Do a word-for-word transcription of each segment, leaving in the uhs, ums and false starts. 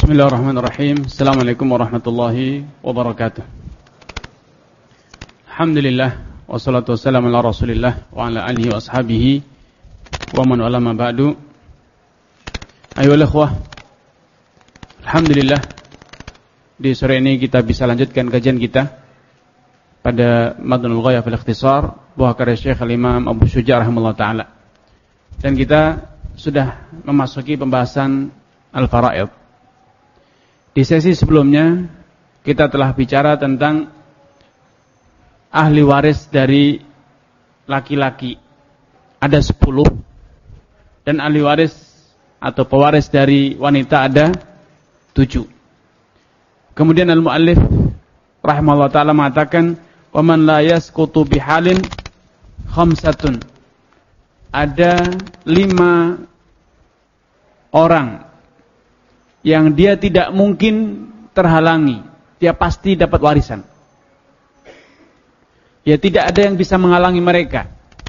Bismillahirrahmanirrahim. Assalamualaikum warahmatullahi wabarakatuh. Alhamdulillah wassalatu wassalamu ala Rasulillah wa ala alihi wa ashabihi wa man wala ma ba'du. Ayolah ikhwah. Alhamdulillah di sore ini kita bisa lanjutkan kajian kita pada Madnul Ghayah fil Ikhtisar buah karya Syekh Al-Imam Abu Syuja' rahimahullah taala. Dan kita sudah memasuki pembahasan Al-Fara'id. Di sesi sebelumnya kita telah bicara tentang ahli waris dari laki-laki ada sepuluh dan ahli waris atau pewaris dari wanita ada tujuh. Kemudian al-muallif rahimahullah taala mengatakan wa man la yasqutu bihalin khamsatun. Ada lima orang yang dia tidak mungkin terhalangi, dia pasti dapat warisan. Ya, tidak ada yang bisa menghalangi mereka,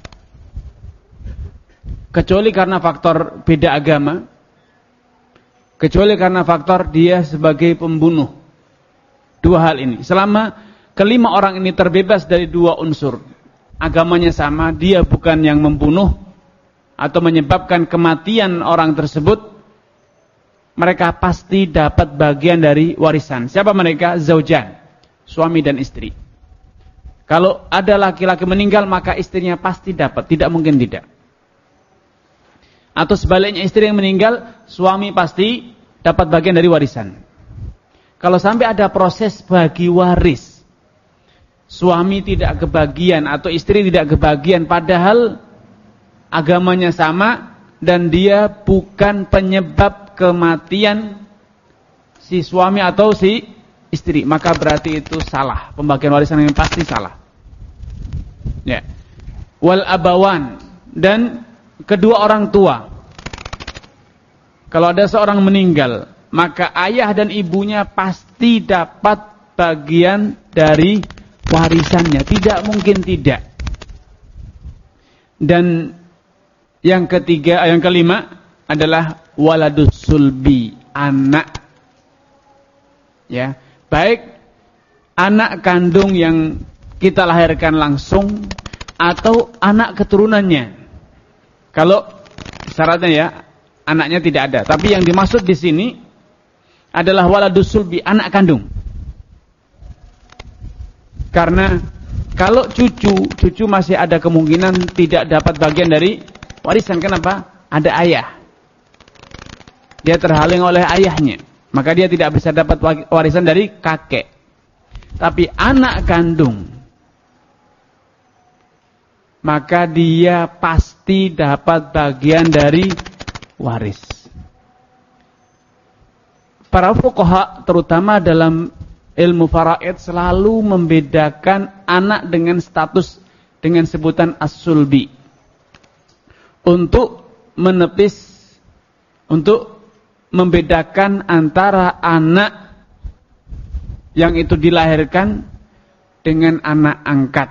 kecuali karena faktor beda agama, kecuali karena faktor dia sebagai pembunuh. Dua hal ini, selama kelima orang ini terbebas dari dua unsur, agamanya sama, dia bukan yang membunuh atau menyebabkan kematian orang tersebut, mereka pasti dapat bagian dari warisan. Siapa mereka? Zaujan, suami dan istri. Kalau ada laki-laki meninggal, maka istrinya pasti dapat, tidak mungkin tidak. Atau sebaliknya, istri yang meninggal, suami pasti dapat bagian dari warisan. Kalau sampai ada proses bagi waris, suami tidak kebagian atau istri tidak kebagian, padahal agamanya sama dan dia bukan penyebab kematian si suami atau si istri, maka berarti itu salah, pembagian warisan yang pasti salah. Ya. Wal abawan, dan kedua orang tua. Kalau ada seorang meninggal, maka ayah dan ibunya pasti dapat bagian dari warisannya, tidak mungkin tidak. Dan yang ketiga, yang kelima adalah waladus sulbi, anak. Ya, baik anak kandung yang kita lahirkan langsung atau anak keturunannya. Kalau syaratnya ya anaknya tidak ada, tapi yang dimaksud di sini adalah waladus sulbi, anak kandung. Karena kalau cucu, cucu masih ada kemungkinan tidak dapat bagian dari warisan. Kenapa? Ada ayah. Dia terhalang oleh ayahnya, maka dia tidak bisa dapat warisan dari kakek. Tapi anak kandung, maka dia pasti dapat bagian dari waris. Para fuqaha terutama dalam ilmu faraid selalu membedakan anak dengan status dengan sebutan as-sulbi, untuk menepis, untuk membedakan antara anak yang itu dilahirkan dengan anak angkat.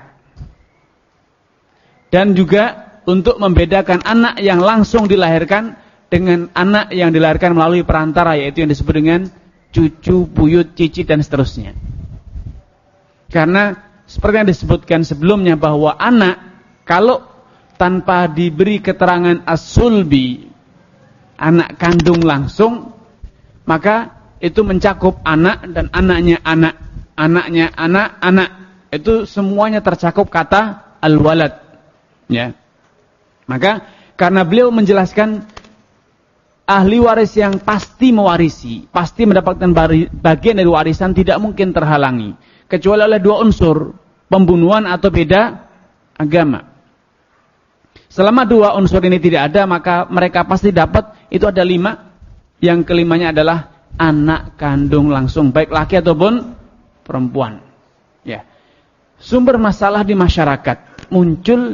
Dan juga untuk membedakan anak yang langsung dilahirkan dengan anak yang dilahirkan melalui perantara, yaitu yang disebut dengan cucu, buyut, cicit, dan seterusnya. Karena seperti yang disebutkan sebelumnya bahwa anak kalau tanpa diberi keterangan as-sulbi, anak kandung langsung, maka itu mencakup anak dan anaknya anak, anaknya anak, anak. Itu semuanya tercakup kata al-walad. Ya. Maka karena beliau menjelaskan ahli waris yang pasti mewarisi, pasti mendapatkan bagian dari warisan, tidak mungkin terhalangi kecuali oleh dua unsur, pembunuhan atau beda agama. Selama dua unsur ini tidak ada, maka mereka pasti dapat. Itu ada lima. Yang kelimanya adalah anak kandung langsung, baik laki ataupun perempuan. Ya. Sumber masalah di masyarakat muncul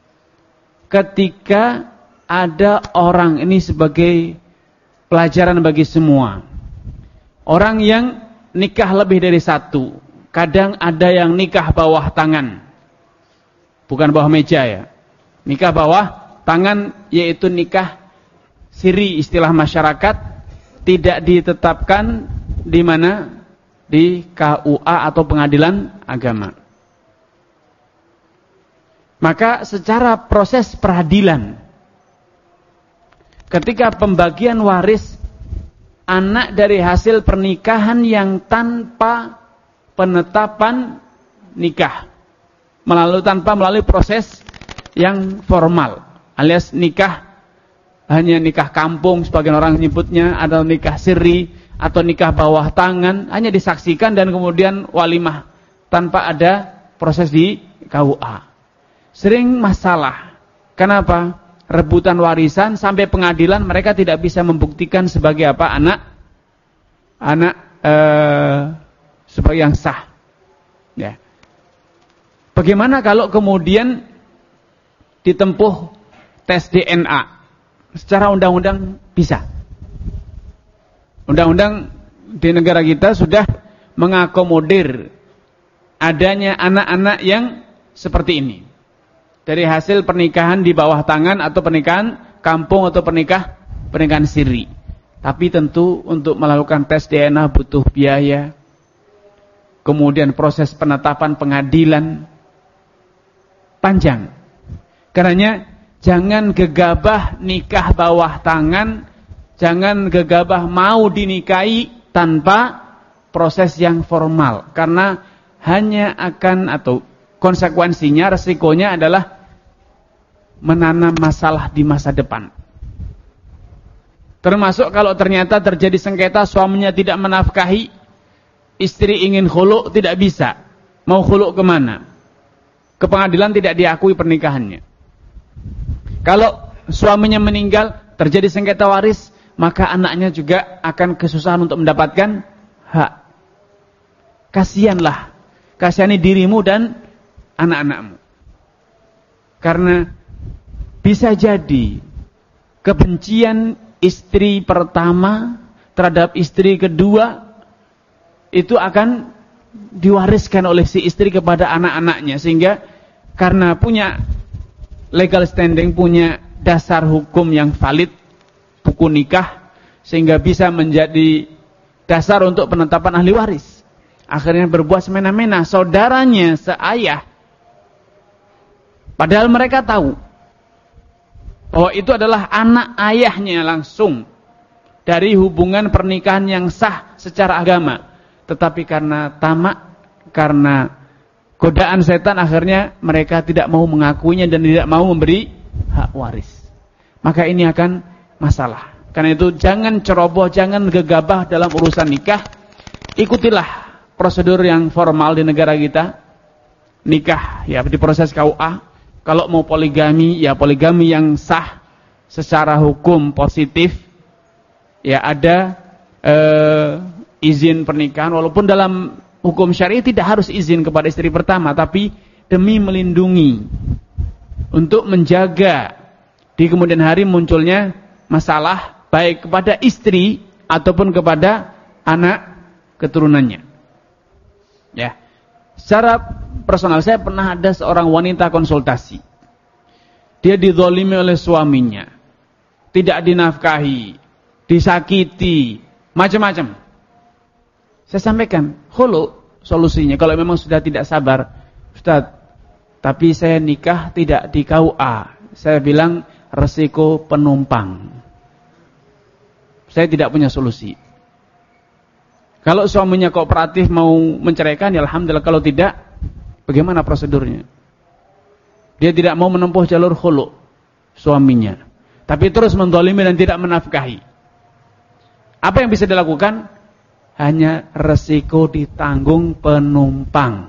ketika ada orang, ini sebagai pelajaran bagi semua, orang yang nikah lebih dari satu. Kadang ada yang nikah bawah tangan, bukan bawah meja ya. Nikah bawah tangan, yaitu nikah siri istilah masyarakat, tidak ditetapkan di mana? Di K U A atau pengadilan agama. Maka secara proses peradilan, ketika pembagian waris anak dari hasil pernikahan yang tanpa penetapan nikah, melalui tanpa melalui proses yang formal, alias nikah hanya nikah kampung sebagian orang menyebutnya, atau nikah siri atau nikah bawah tangan, hanya disaksikan dan kemudian walimah tanpa ada proses di K U A. Sering masalah. Kenapa? Rebutan warisan sampai pengadilan mereka tidak bisa membuktikan sebagai apa? Anak anak eh, sebagai yang sah. Ya. Bagaimana kalau kemudian ditempuh tes D N A? Secara undang-undang bisa. Undang-undang di negara kita sudah mengakomodir adanya anak-anak yang seperti ini. Dari hasil pernikahan di bawah tangan atau pernikahan kampung atau pernikah pernikahan siri. Tapi tentu untuk melakukan tes D N A butuh biaya. Kemudian proses penetapan pengadilan panjang. Karenanya jangan gegabah nikah bawah tangan, jangan gegabah mau dinikahi tanpa proses yang formal. Karena hanya akan atau konsekuensinya, resikonya adalah menanam masalah di masa depan. Termasuk kalau ternyata terjadi sengketa, suaminya tidak menafkahi, istri ingin khulu' tidak bisa. Mau khulu' kemana? Ke pengadilan tidak diakui pernikahannya. Kalau suaminya meninggal, terjadi sengketa waris, maka anaknya juga akan kesusahan untuk mendapatkan hak. Kasihanlah, kasihani dirimu dan anak-anakmu. Karena bisa jadi kebencian istri pertama terhadap istri kedua itu akan diwariskan oleh si istri kepada anak-anaknya, sehingga karena punya legal standing, punya dasar hukum yang valid, buku nikah, sehingga bisa menjadi dasar untuk penetapan ahli waris. Akhirnya berbuat semena-mena, saudaranya seayah, padahal mereka tahu bahwa itu adalah anak ayahnya langsung dari hubungan pernikahan yang sah secara agama. Tetapi karena tamak, karena godaan setan, akhirnya mereka tidak mau mengakuinya dan tidak mau memberi hak waris. Maka ini akan masalah. Karena itu jangan ceroboh, jangan gegabah dalam urusan nikah. Ikutilah prosedur yang formal di negara kita. Nikah ya di proses K U A. Kalau mau poligami, ya poligami yang sah secara hukum positif. Ya ada eh, izin pernikahan, walaupun dalam hukum syar'i tidak harus izin kepada istri pertama, tapi demi melindungi, untuk menjaga di kemudian hari munculnya masalah baik kepada istri ataupun kepada anak keturunannya. Ya. Secara personal saya pernah ada seorang wanita konsultasi. Dia dizalimi oleh suaminya, tidak dinafkahi, disakiti, macam-macam. Saya sampaikan, khulu solusinya kalau memang sudah tidak sabar. Ustaz, tapi saya nikah tidak di K U A. Saya bilang resiko penumpang. Saya tidak punya solusi. Kalau suaminya kooperatif mau menceraikan, ya alhamdulillah. Kalau tidak, bagaimana prosedurnya? Dia tidak mau menempuh jalur khulu suaminya, tapi terus menzalimi dan tidak menafkahi. Apa yang bisa dilakukan? Hanya resiko ditanggung penumpang.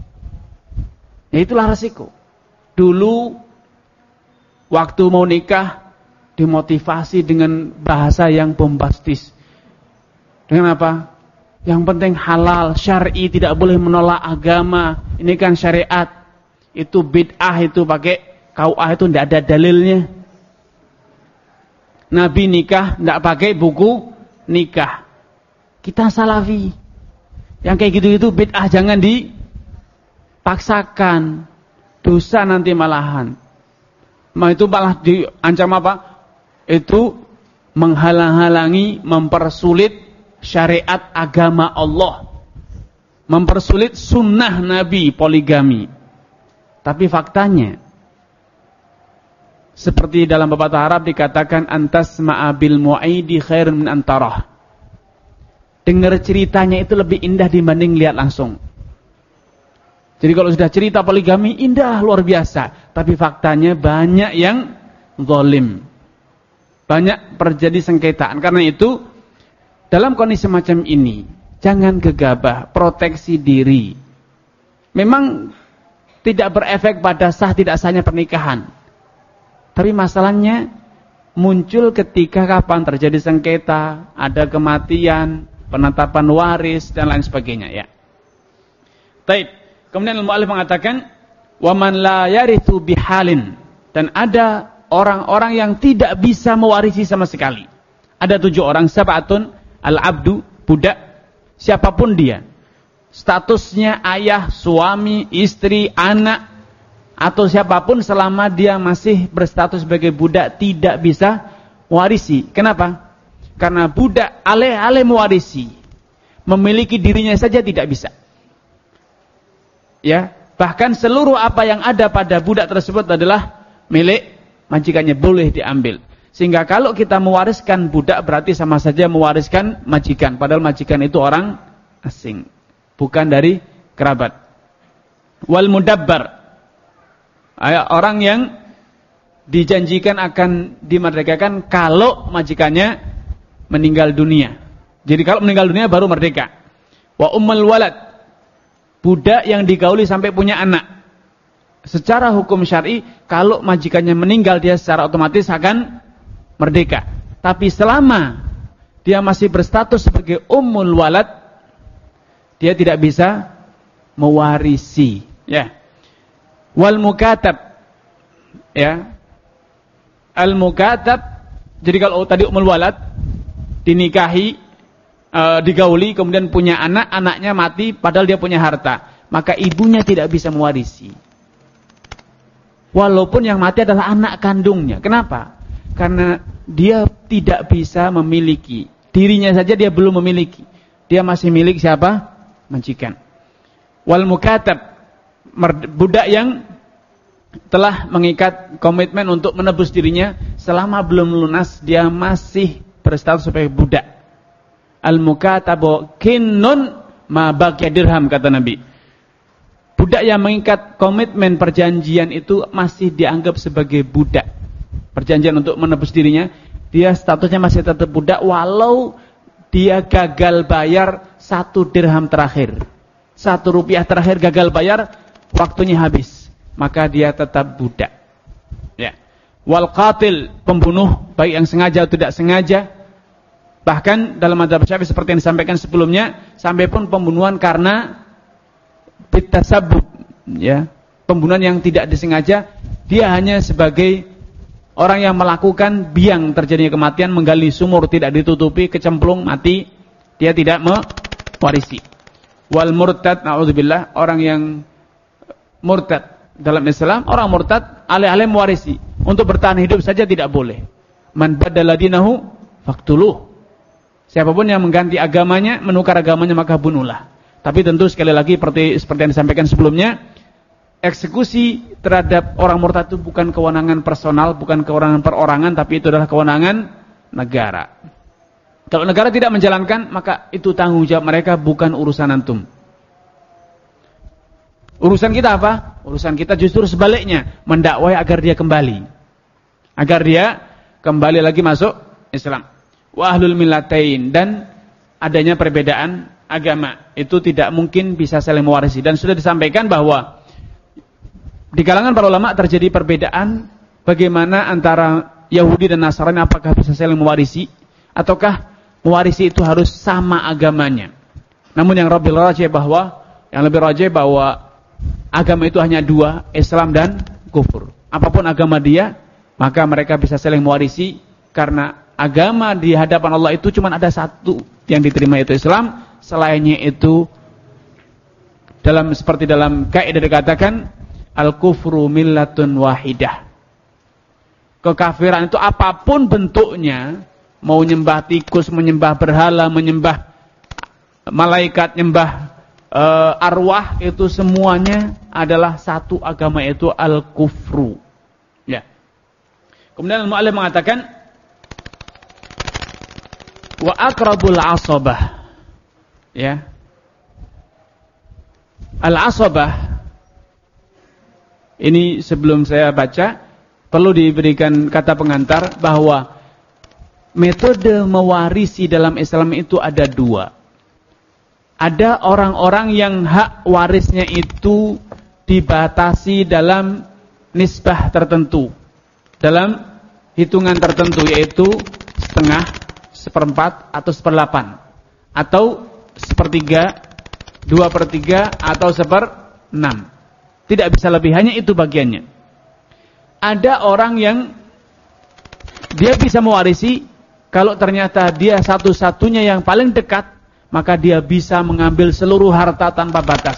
Ya itulah resiko. Dulu waktu mau nikah dimotivasi dengan bahasa yang bombastis. Dengan apa? Yang penting halal, syar'i, tidak boleh menolak agama. Ini kan syariat. Itu bid'ah, itu pakai K U A itu tidak ada dalilnya. Nabi nikah tidak pakai buku nikah. Kita salafi. Yang kayak gitu-gitu bid'ah, jangan dipaksakan. Dosa nanti malahan. Nah, itu malah diancam apa? Itu menghalang-halangi, mempersulit syariat agama Allah, mempersulit sunnah Nabi poligami. Tapi faktanya, seperti dalam pepatah Arab dikatakan, antas ma'abil mu'aidi khairun min antarah. Dengar ceritanya itu lebih indah dibanding lihat langsung. Jadi kalau sudah cerita poligami, indah, luar biasa. Tapi faktanya banyak yang zalim. Banyak terjadi sengketaan. Karena itu, dalam kondisi semacam ini, jangan gegabah, proteksi diri. Memang tidak berefek pada sah tidak sahnya pernikahan. Tapi masalahnya muncul ketika kapan terjadi sengketa, ada kematian, penetapan waris, dan lain sebagainya. Ya. Taib. Kemudian al-mu'allif mengatakan, وَمَنْ لَا يَرِثُ بِحَالٍ. Dan ada orang-orang yang tidak bisa mewarisi sama sekali. Ada tujuh orang, sab'atun, al-abdu, budak, siapapun dia. Statusnya ayah, suami, istri, anak, atau siapapun selama dia masih berstatus sebagai budak tidak bisa mewarisi. Kenapa? Karena budak alih-alih mewarisi, memiliki dirinya saja tidak bisa. Ya, bahkan seluruh apa yang ada pada budak tersebut adalah milik majikannya, boleh diambil. Sehingga kalau kita mewariskan budak berarti sama saja mewariskan majikan, padahal majikan itu orang asing, bukan dari kerabat. Wal mudabbar, orang yang dijanjikan akan dimerdekakan kalau majikannya meninggal dunia. Jadi kalau meninggal dunia baru merdeka. Wa ummul walad, budak yang digauli sampai punya anak. Secara hukum syar'i, kalau majikannya meninggal dia secara otomatis akan merdeka. Tapi selama dia masih berstatus sebagai ummul walad, dia tidak bisa mewarisi. Ya. Wal mukatab, ya. Al mukatab, jadi kalau tadi ummul walad dinikahi, e, digauli, kemudian punya anak, anaknya mati padahal dia punya harta, maka ibunya tidak bisa mewarisi. Walaupun yang mati adalah anak kandungnya. Kenapa? Karena dia tidak bisa memiliki. Dirinya saja dia belum memiliki. Dia masih milik siapa? Majikan. Wal mukatab, budak yang telah mengikat komitmen untuk menebus dirinya selama belum lunas, dia masih berstatus sebagai budak. Al mukatabu kinnun ma baqiya dirham, kata Nabi. Budak yang mengikat komitmen perjanjian itu masih dianggap sebagai budak. Perjanjian untuk menebus dirinya, dia statusnya masih tetap budak walau dia gagal bayar satu dirham terakhir. Satu rupiah terakhir gagal bayar, waktunya habis. Maka dia tetap budak. Ya. Wal qatil, pembunuh, baik yang sengaja atau tidak sengaja. Bahkan dalam mazhab Syafi'i seperti yang disampaikan sebelumnya, sampai pun pembunuhan karena bitasabbub, ya. Pembunuhan yang tidak disengaja, dia hanya sebagai orang yang melakukan biang terjadinya kematian, menggali sumur tidak ditutupi, kecemplung, mati, dia tidak mewarisi. Wal murtad, na'udzubillah, orang yang murtad dalam Islam, orang murtad alih-alih mewarisi, untuk bertahan hidup saja tidak boleh. Man badala dinahu faqtuluh. Siapapun yang mengganti agamanya, menukar agamanya, maka bunuhlah. Tapi tentu sekali lagi seperti seperti yang disampaikan sebelumnya, eksekusi terhadap orang murtad itu bukan kewenangan personal, bukan kewenangan perorangan, tapi itu adalah kewenangan negara. Kalau negara tidak menjalankan, maka itu tanggung jawab mereka, bukan urusan antum. Urusan kita apa? Urusan kita justru sebaliknya, mendakwai agar dia kembali. Agar dia kembali lagi masuk Islam. Wa ahlul millatain, dan adanya perbedaan agama itu tidak mungkin bisa saling mewarisi. Dan sudah disampaikan bahwa di kalangan para ulama terjadi perbedaan bagaimana antara Yahudi dan Nasrani, apakah bisa saling mewarisi ataukah mewarisi itu harus sama agamanya. Namun yang lebih rajih bahwa yang lebih rajih bahwa agama itu hanya dua, Islam dan kufur. Apapun agama dia, maka mereka bisa saling mewarisi, karena agama di hadapan Allah itu cuma ada satu yang diterima, yaitu Islam. Selainnya itu, dalam seperti dalam kaidah dikatakan, al-kufru millatun wahidah. Kekafiran itu apapun bentuknya, mau nyembah tikus, menyembah berhala, menyembah malaikat, nyembah uh, arwah, itu semuanya adalah satu agama, yaitu al-kufru. Ya. Kemudian al-mu'allif mengatakan wa aqrabul asabah. Ya. Al-asabah ini sebelum saya baca perlu diberikan kata pengantar bahwa metode mewarisi dalam Islam itu ada dua. Ada orang-orang yang hak warisnya itu dibatasi dalam nisbah tertentu, dalam hitungan tertentu, yaitu setengah, seperempat, atau seperdelapan, atau sepertiga, dua per tiga, atau seperenam. Tidak bisa lebih, hanya itu bagiannya. Ada orang yang dia bisa mewarisi kalau ternyata dia satu-satunya yang paling dekat, maka dia bisa mengambil seluruh harta tanpa batas.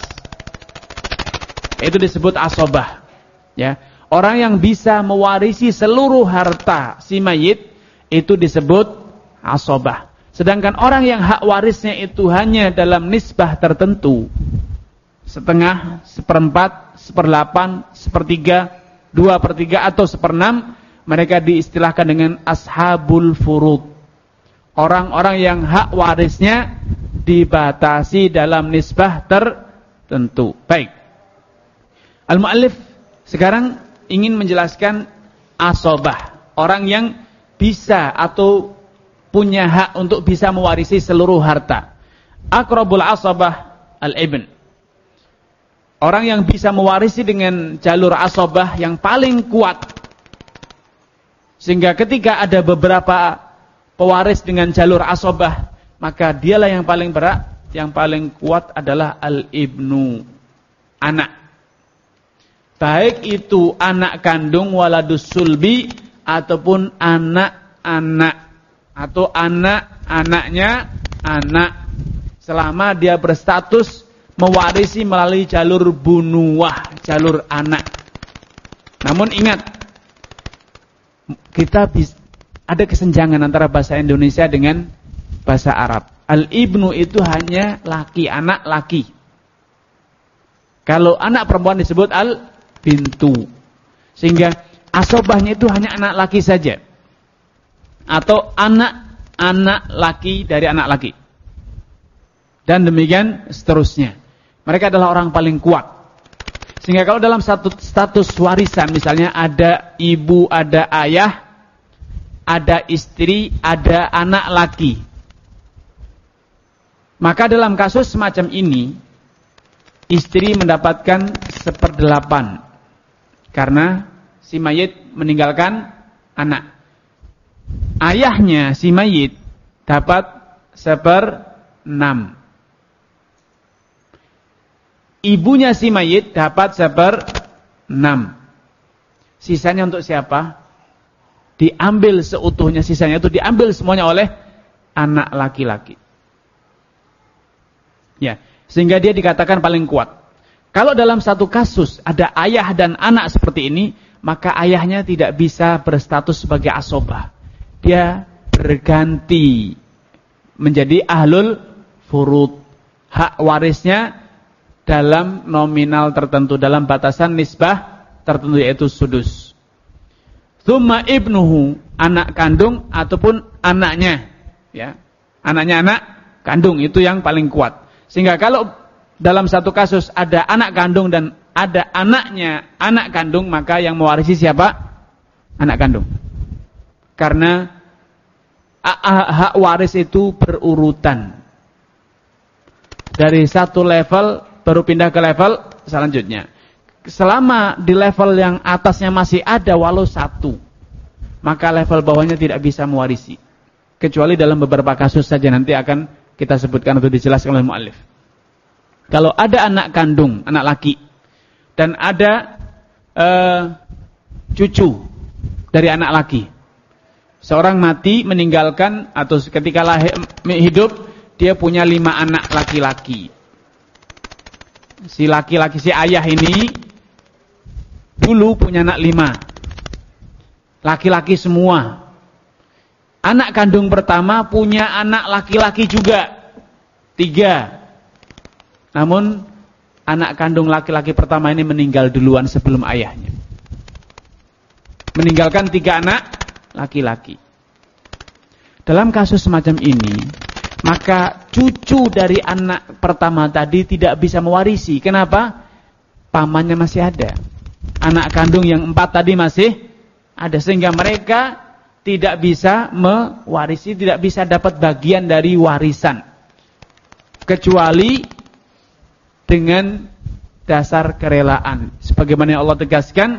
Itu disebut asobah. Ya, orang yang bisa mewarisi seluruh harta si mayit itu disebut asobah. Sedangkan orang yang hak warisnya itu hanya dalam nisbah tertentu, setengah, seperempat, seperdelapan, sepertiga, dua per tiga, atau seperenam, mereka diistilahkan dengan ashabul furud. Orang-orang yang hak warisnya dibatasi dalam nisbah tertentu. Baik. Al-mu'allif sekarang ingin menjelaskan asobah. Orang yang bisa atau punya hak untuk bisa mewarisi seluruh harta. Aqrabul asobah al-ibn. Orang yang bisa mewarisi dengan jalur asobah yang paling kuat. Sehingga ketika ada beberapa pewaris dengan jalur asobah, maka dialah yang paling berat, yang paling kuat adalah al-ibnu, anak. Baik itu anak kandung waladus sulbi, ataupun anak-anak, atau anak-anaknya anak, selama dia berstatus mewarisi melalui jalur bunuwah, jalur anak. Namun ingat, kita bisa, ada kesenjangan antara bahasa Indonesia dengan bahasa Arab. Al-ibnu itu hanya laki, anak laki. Kalau anak perempuan disebut al-bintu. Sehingga asobahnya itu hanya anak laki saja. Atau anak-anak laki dari anak laki. Dan demikian seterusnya. Mereka adalah orang paling kuat. Sehingga kalau dalam satu status warisan, misalnya ada ibu, ada ayah, ada istri, ada anak laki. Maka dalam kasus semacam ini, istri mendapatkan seperdelapan. Karena si mayit meninggalkan anak. Ayahnya si mayit dapat seperenam. Ibunya si mayit dapat seperenam. Sisanya untuk siapa? Diambil seutuhnya, sisanya itu diambil semuanya oleh anak laki-laki. Ya, sehingga dia dikatakan paling kuat. Kalau dalam satu kasus ada ayah dan anak seperti ini, maka ayahnya tidak bisa berstatus sebagai asobah. Dia berganti menjadi ahlul furud. Hak warisnya dalam nominal tertentu, dalam batasan nisbah tertentu, yaitu sudus. Tsumma ibnuhu, anak kandung ataupun anaknya, ya. Anaknya anak kandung itu yang paling kuat. Sehingga kalau dalam satu kasus ada anak kandung dan ada anaknya anak kandung, maka yang mewarisi siapa? Anak kandung. Karena hak waris itu berurutan. Dari satu level baru pindah ke level selanjutnya. Selama di level yang atasnya masih ada walau satu, maka level bawahnya tidak bisa mewarisi. Kecuali dalam beberapa kasus saja, nanti akan kita sebutkan atau dijelaskan oleh mu'allif. Kalau ada anak kandung, anak laki, dan ada uh, cucu dari anak laki. Seorang mati meninggalkan, atau ketika lahir hidup, dia punya lima anak laki-laki. Si laki-laki, si ayah ini dulu punya anak lima. Laki-laki semua. Anak kandung pertama punya anak laki-laki juga. Tiga. Namun anak kandung laki-laki pertama ini meninggal duluan sebelum ayahnya. Meninggalkan tiga anak laki-laki. Dalam kasus semacam ini, maka cucu dari anak pertama tadi tidak bisa mewarisi. Kenapa? Pamannya masih ada. Anak kandung yang empat tadi masih ada. Sehingga mereka tidak bisa mewarisi, tidak bisa dapat bagian dari warisan. Kecuali dengan dasar kerelaan. Sebagaimana Allah tegaskan,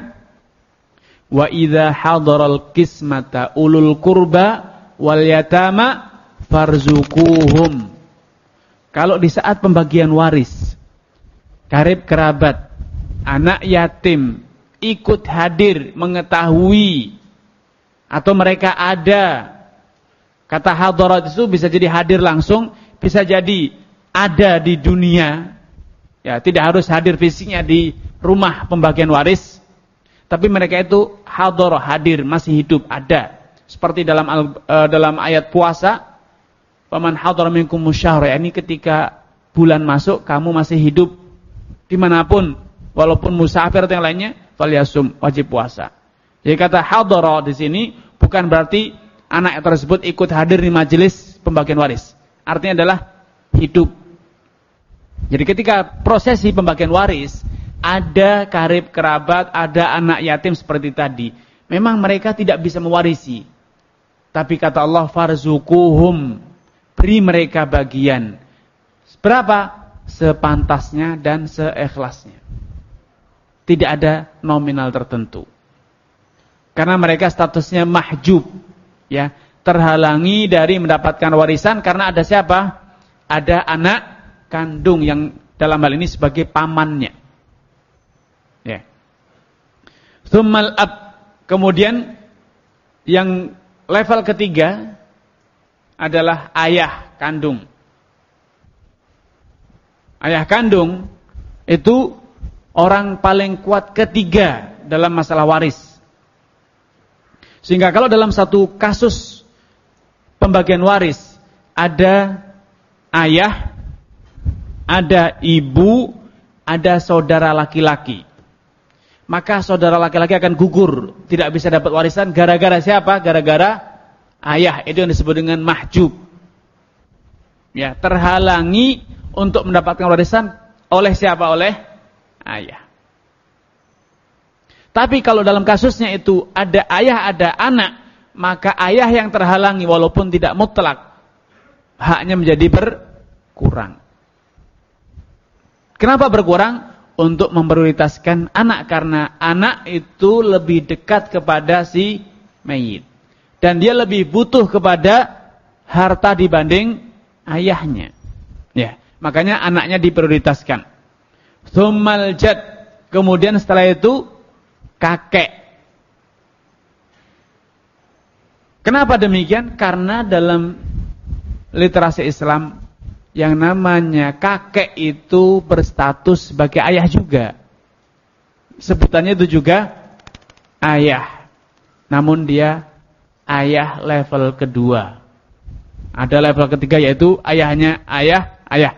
wa idza hadaral qismata ulul qurba wal yatama farzuquhum. Kalau di saat pembagian waris, karib kerabat, anak yatim ikut hadir mengetahui atau mereka ada. Kata hadarat itu bisa jadi hadir langsung, bisa jadi ada di dunia. Ya, tidak harus hadir fisiknya di rumah pembagian waris, tapi mereka itu hadar, hadir, masih hidup, ada. Seperti dalam uh, dalam ayat puasa, faman hadara minkum musyahra, ini ketika bulan masuk kamu masih hidup dimanapun, walaupun musafir atau yang lainnya, falyasum, wajib puasa. Jadi kata hadara di sini bukan berarti anak tersebut ikut hadir di majelis pembagian waris. Artinya adalah hidup. Jadi ketika prosesi pembagian waris, ada karib kerabat, ada anak yatim seperti tadi. Memang mereka tidak bisa mewarisi. Tapi kata Allah, farzuquhum, beri mereka bagian. Berapa? Sepantasnya dan seikhlasnya. Tidak ada nominal tertentu. Karena mereka statusnya mahjub, ya, terhalangi dari mendapatkan warisan karena ada siapa? Ada anak kandung yang dalam hal ini sebagai pamannya. Ya. Tsummal ab, kemudian yang level ketiga adalah ayah kandung. Ayah kandung itu orang paling kuat ketiga dalam masalah waris. Sehingga kalau dalam satu kasus pembagian waris ada ayah, ada ibu, ada saudara laki-laki, maka saudara laki-laki akan gugur, tidak bisa dapat warisan gara-gara siapa? Gara-gara ayah. Itu yang disebut dengan mahjub. Ya, terhalangi untuk mendapatkan warisan oleh siapa? Oleh ayah. Tapi kalau dalam kasusnya itu ada ayah, ada anak, maka ayah yang terhalangi walaupun tidak mutlak, haknya menjadi berkurang. Kenapa berkurang? Untuk memprioritaskan anak, karena anak itu lebih dekat kepada si mayit. Dan dia lebih butuh kepada harta dibanding ayahnya. Ya, makanya anaknya diprioritaskan. Tsummal jad, kemudian setelah itu kakek. Kenapa demikian? Karena dalam literasi Islam yang namanya kakek itu berstatus sebagai ayah juga. Sebutannya itu juga ayah. Namun dia ayah level kedua. Ada level ketiga yaitu ayahnya ayah, ayah.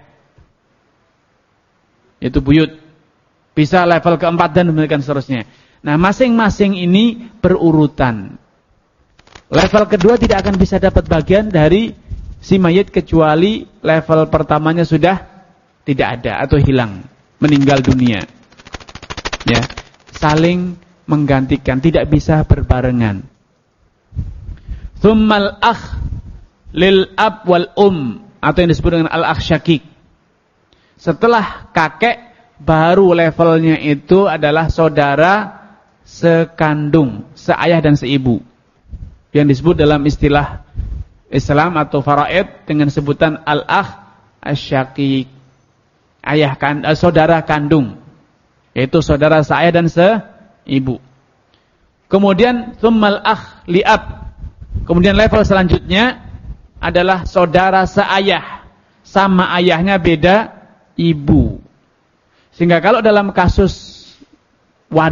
Yaitu buyut. Bisa level keempat dan demikian seterusnya. Nah, masing-masing ini berurutan. Level kedua tidak akan bisa dapat bagian dari si mayit kecuali level pertamanya sudah tidak ada atau hilang, meninggal dunia. Ya, saling menggantikan, tidak bisa berbarengan. Tsummal akh lil ab wal um, atau yang disebut dengan al-akh syakik. Setelah kakek, baru levelnya itu adalah saudara sekandung, seayah dan seibu. Yang disebut dalam istilah Islam atau faraid dengan sebutan al-akh asy-syakik. Ayah kan, eh, saudara kandung. Yaitu saudara seayah dan seibu. Kemudian tsummal akh li'ab. Kemudian level selanjutnya adalah saudara seayah. Sama ayahnya beda ibu. Sehingga kalau dalam kasus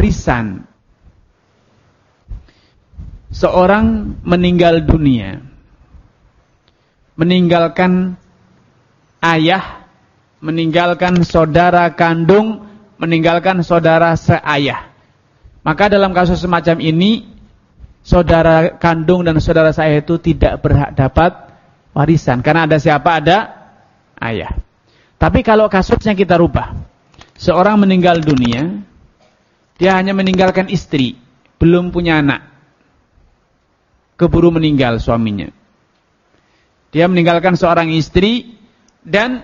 warisan, seorang meninggal dunia, meninggalkan ayah, meninggalkan saudara kandung, meninggalkan saudara seayah. Maka dalam kasus semacam ini, saudara kandung dan saudara seayah itu tidak berhak dapat warisan. Karena ada siapa? Ada ayah. Tapi kalau kasusnya kita rubah, seorang meninggal dunia, dia hanya meninggalkan istri, belum punya anak. Keburu meninggal suaminya. Dia meninggalkan seorang istri dan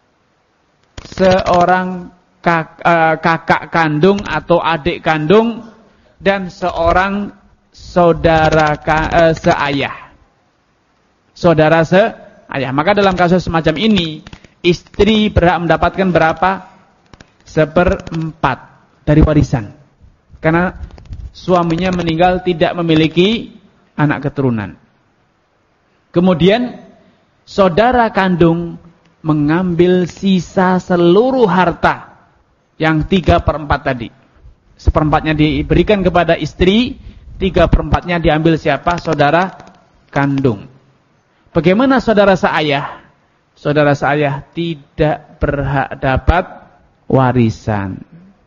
seorang kak, uh, kakak kandung atau adik kandung dan seorang saudara uh, seayah. Saudara seayah. Maka dalam kasus semacam ini, istri berhak mendapatkan berapa? Seperempat dari warisan. Karena suaminya meninggal tidak memiliki anak keturunan. Kemudian saudara kandung mengambil sisa seluruh harta yang tiga per empat tadi. Seperempatnya diberikan kepada istri, tiga per empatnya diambil siapa? Saudara kandung. Bagaimana saudara seayah? Saudara seayah tidak berhak dapat warisan.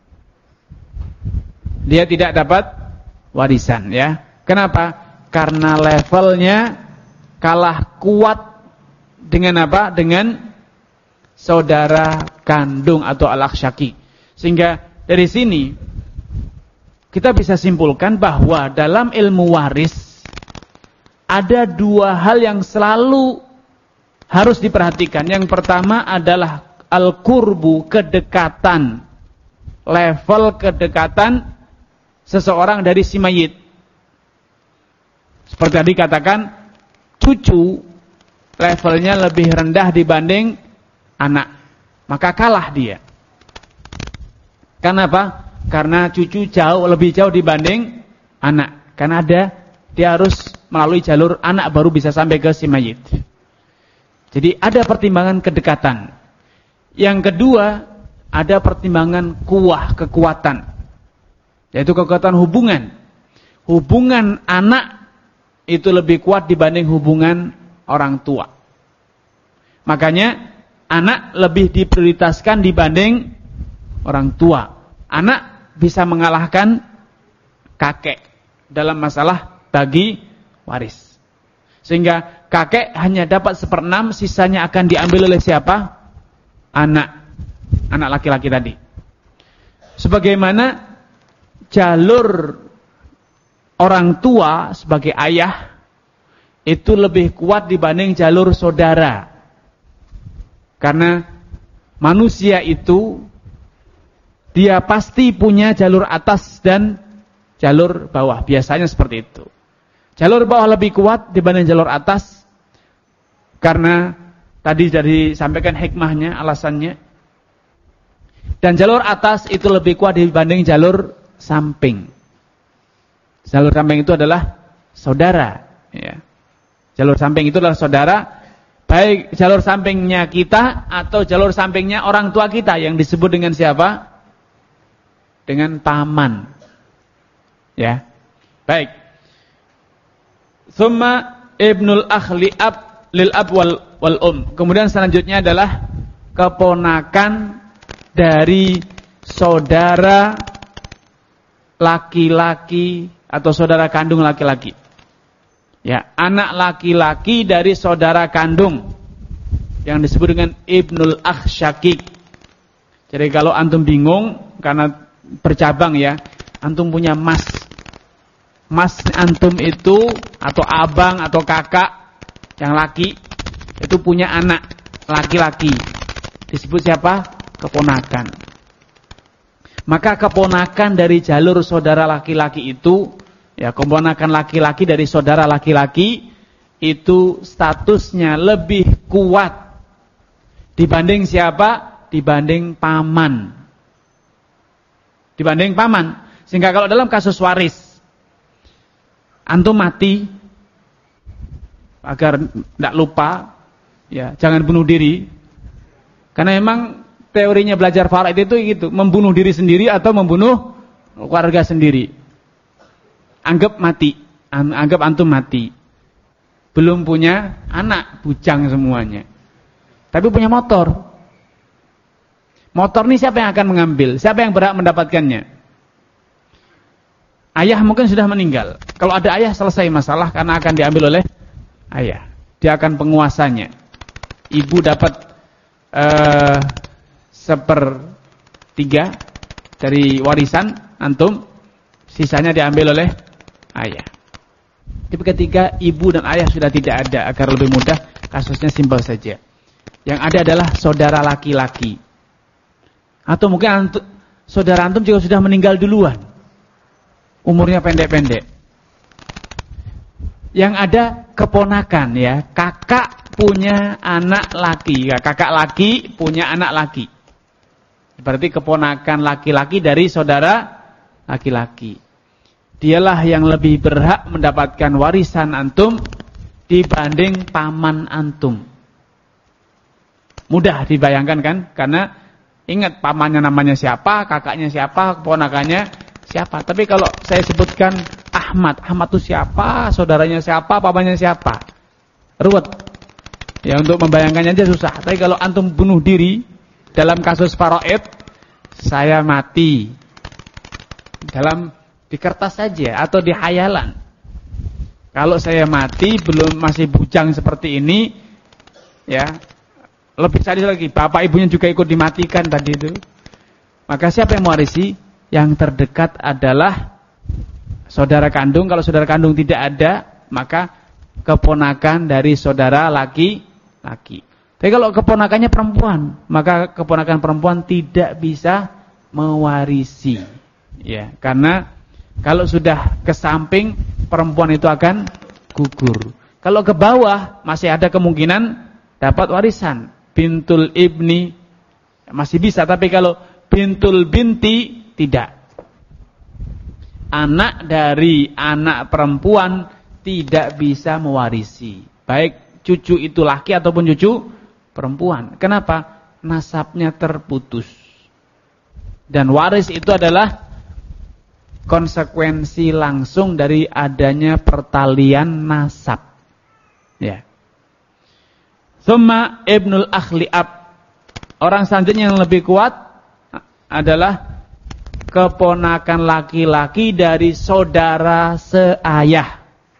Dia tidak dapat warisan, ya. Kenapa? Karena levelnya kalah kuat dengan apa? Dengan saudara kandung atau al-aksyaki. Sehingga dari sini kita bisa simpulkan bahwa dalam ilmu waris ada dua hal yang selalu harus diperhatikan. Yang pertama adalah al-qurbu, kedekatan. Level kedekatan seseorang dari si mayit. Seperti tadi katakan, cucu levelnya lebih rendah dibanding anak. Maka kalah dia. Kenapa? Karena cucu jauh lebih jauh dibanding anak. Karena ada, dia harus melalui jalur anak baru bisa sampai ke si mayit. Jadi ada pertimbangan kedekatan. Yang kedua, ada pertimbangan kuah, kekuatan. Yaitu kekuatan hubungan. Hubungan anak itu lebih kuat dibanding hubungan orang tua. Makanya anak lebih diprioritaskan dibanding orang tua. Anak bisa mengalahkan kakek dalam masalah bagi waris. Sehingga kakek hanya dapat seperenam, sisanya akan diambil oleh siapa? Anak. Anak laki-laki tadi. Sebagaimana jalur orang tua sebagai ayah itu lebih kuat dibanding jalur saudara. Karena manusia itu dia pasti punya jalur atas dan jalur bawah. Biasanya seperti itu. Jalur bawah lebih kuat dibanding jalur atas. Karena tadi sudah disampaikan hikmahnya, alasannya. Dan jalur atas itu lebih kuat dibanding jalur samping. Jalur samping itu adalah saudara. Ya. Jalur samping itu adalah saudara. Baik jalur sampingnya kita atau jalur sampingnya orang tua kita yang disebut dengan siapa? Dengan paman. Ya. Baik. Tsumma ibnul akhli ab lil ab wal, wal um. Kemudian selanjutnya adalah keponakan dari saudara laki-laki atau saudara kandung laki-laki. Ya, anak laki-laki dari saudara kandung yang disebut dengan ibnul akh syakik. Jadi kalau antum bingung karena bercabang ya, antum punya mas. Mas antum itu atau abang atau kakak yang laki itu punya anak laki-laki. Disebut siapa? Keponakan. Maka keponakan dari jalur saudara laki-laki itu, ya keponakan laki-laki dari saudara laki-laki itu statusnya lebih kuat dibanding siapa? Dibanding paman. Dibanding paman. Sehingga kalau dalam kasus waris, antum mati, agar tidak lupa, ya jangan bunuh diri. Karena memang teorinya belajar faraid itu gitu, membunuh diri sendiri atau membunuh keluarga sendiri. Anggap mati, anggap antum mati. belum punya anak, bujang semuanya. Tapi punya motor. Motor ini siapa yang akan mengambil? Siapa yang berhak mendapatkannya? Ayah mungkin sudah meninggal. Kalau ada ayah selesai masalah karena akan diambil oleh ayah. Dia akan penguasanya. Ibu dapat uh, sepertiga dari warisan antum, sisanya diambil oleh ayah. Tapi ketika ibu dan ayah sudah tidak ada, agar lebih mudah, kasusnya simpel saja. Yang ada adalah saudara laki-laki. Atau mungkin antum, saudara antum juga sudah meninggal duluan. Umurnya pendek-pendek. Yang ada keponakan ya, kakak punya anak laki, ya, kakak laki punya anak laki. Berarti keponakan laki-laki dari saudara laki-laki. Dialah yang lebih berhak mendapatkan warisan antum dibanding paman antum. Mudah dibayangkan kan? Karena ingat pamannya namanya siapa, kakaknya siapa, keponakannya siapa. Tapi kalau saya sebutkan Ahmad, Ahmad itu siapa, saudaranya siapa, pamannya siapa, ruwet. Ya untuk membayangkannya aja susah. Tapi kalau antum bunuh diri dalam kasus faraid, saya mati dalam di kertas saja atau di hayalan. Kalau saya mati belum masih bujang seperti ini, ya lebih sadis lagi, bapak ibunya juga ikut dimatikan tadi itu. Maka siapa yang mewarisi? Yang terdekat adalah saudara kandung. Kalau saudara kandung tidak ada, maka keponakan dari saudara laki-laki. Tapi kalau keponakannya perempuan, maka keponakan perempuan tidak bisa mewarisi. Ya, karena kalau sudah ke samping, perempuan itu akan gugur. Kalau ke bawah, masih ada kemungkinan dapat warisan. Bintul ibni masih bisa, tapi kalau bintul binti tidak. Anak dari anak perempuan tidak bisa mewarisi. Baik cucu itu laki ataupun cucu perempuan. Kenapa? Nasabnya terputus. Dan waris itu adalah konsekuensi langsung dari adanya pertalian nasab. Ya. Tsumma ibnul akhli ab. Orang selanjutnya yang lebih kuat adalah keponakan laki-laki dari saudara seayah.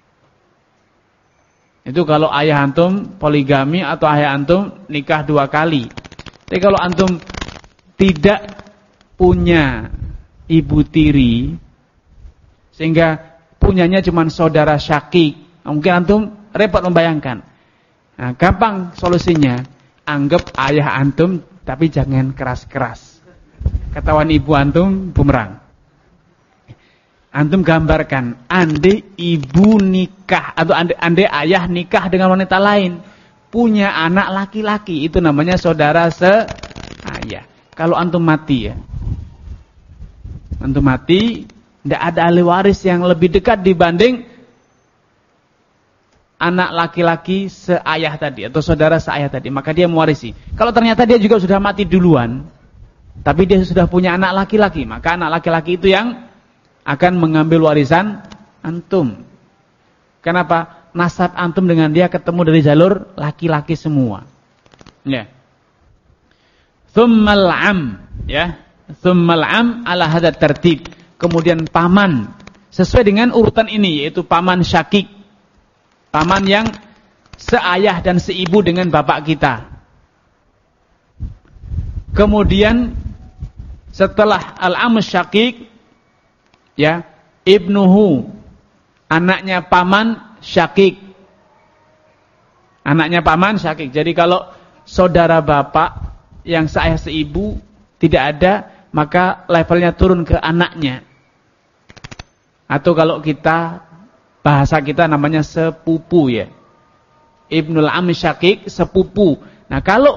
Itu kalau ayah antum poligami atau ayah antum nikah dua kali. Tapi kalau antum tidak punya ibu tiri, sehingga punyanya cuma saudara syakik, mungkin antum repot membayangkan. Nah, gampang solusinya, anggap ayah antum tapi jangan keras-keras. Ketahuan ibu antum bumerang. Antum gambarkan, andai ibu nikah atau andai, andai ayah nikah dengan wanita lain, punya anak laki-laki, itu namanya saudara seayah. Kalau antum mati ya, antum mati, tidak ada ahli waris yang lebih dekat dibanding anak laki-laki seayah tadi atau saudara seayah tadi, maka dia mewarisi. Kalau ternyata dia juga sudah mati duluan, tapi dia sudah punya anak laki-laki, maka anak laki-laki itu yang akan mengambil warisan antum. Kenapa? Nasab antum dengan dia ketemu dari jalur laki-laki semua. Ya. Tsummal am, ya. Tsummal am ala hadzal tertib. Kemudian paman sesuai dengan urutan ini, yaitu paman syakik. Paman yang seayah dan seibu dengan bapak kita. Kemudian setelah al-am syakik, ya, ibnuhu, anaknya paman syakik. Anaknya paman syakik. Jadi kalau saudara bapak yang seayah seibu tidak ada, maka levelnya turun ke anaknya. Atau kalau kita, bahasa kita namanya sepupu ya. Ibnul am syakik, sepupu. Nah kalau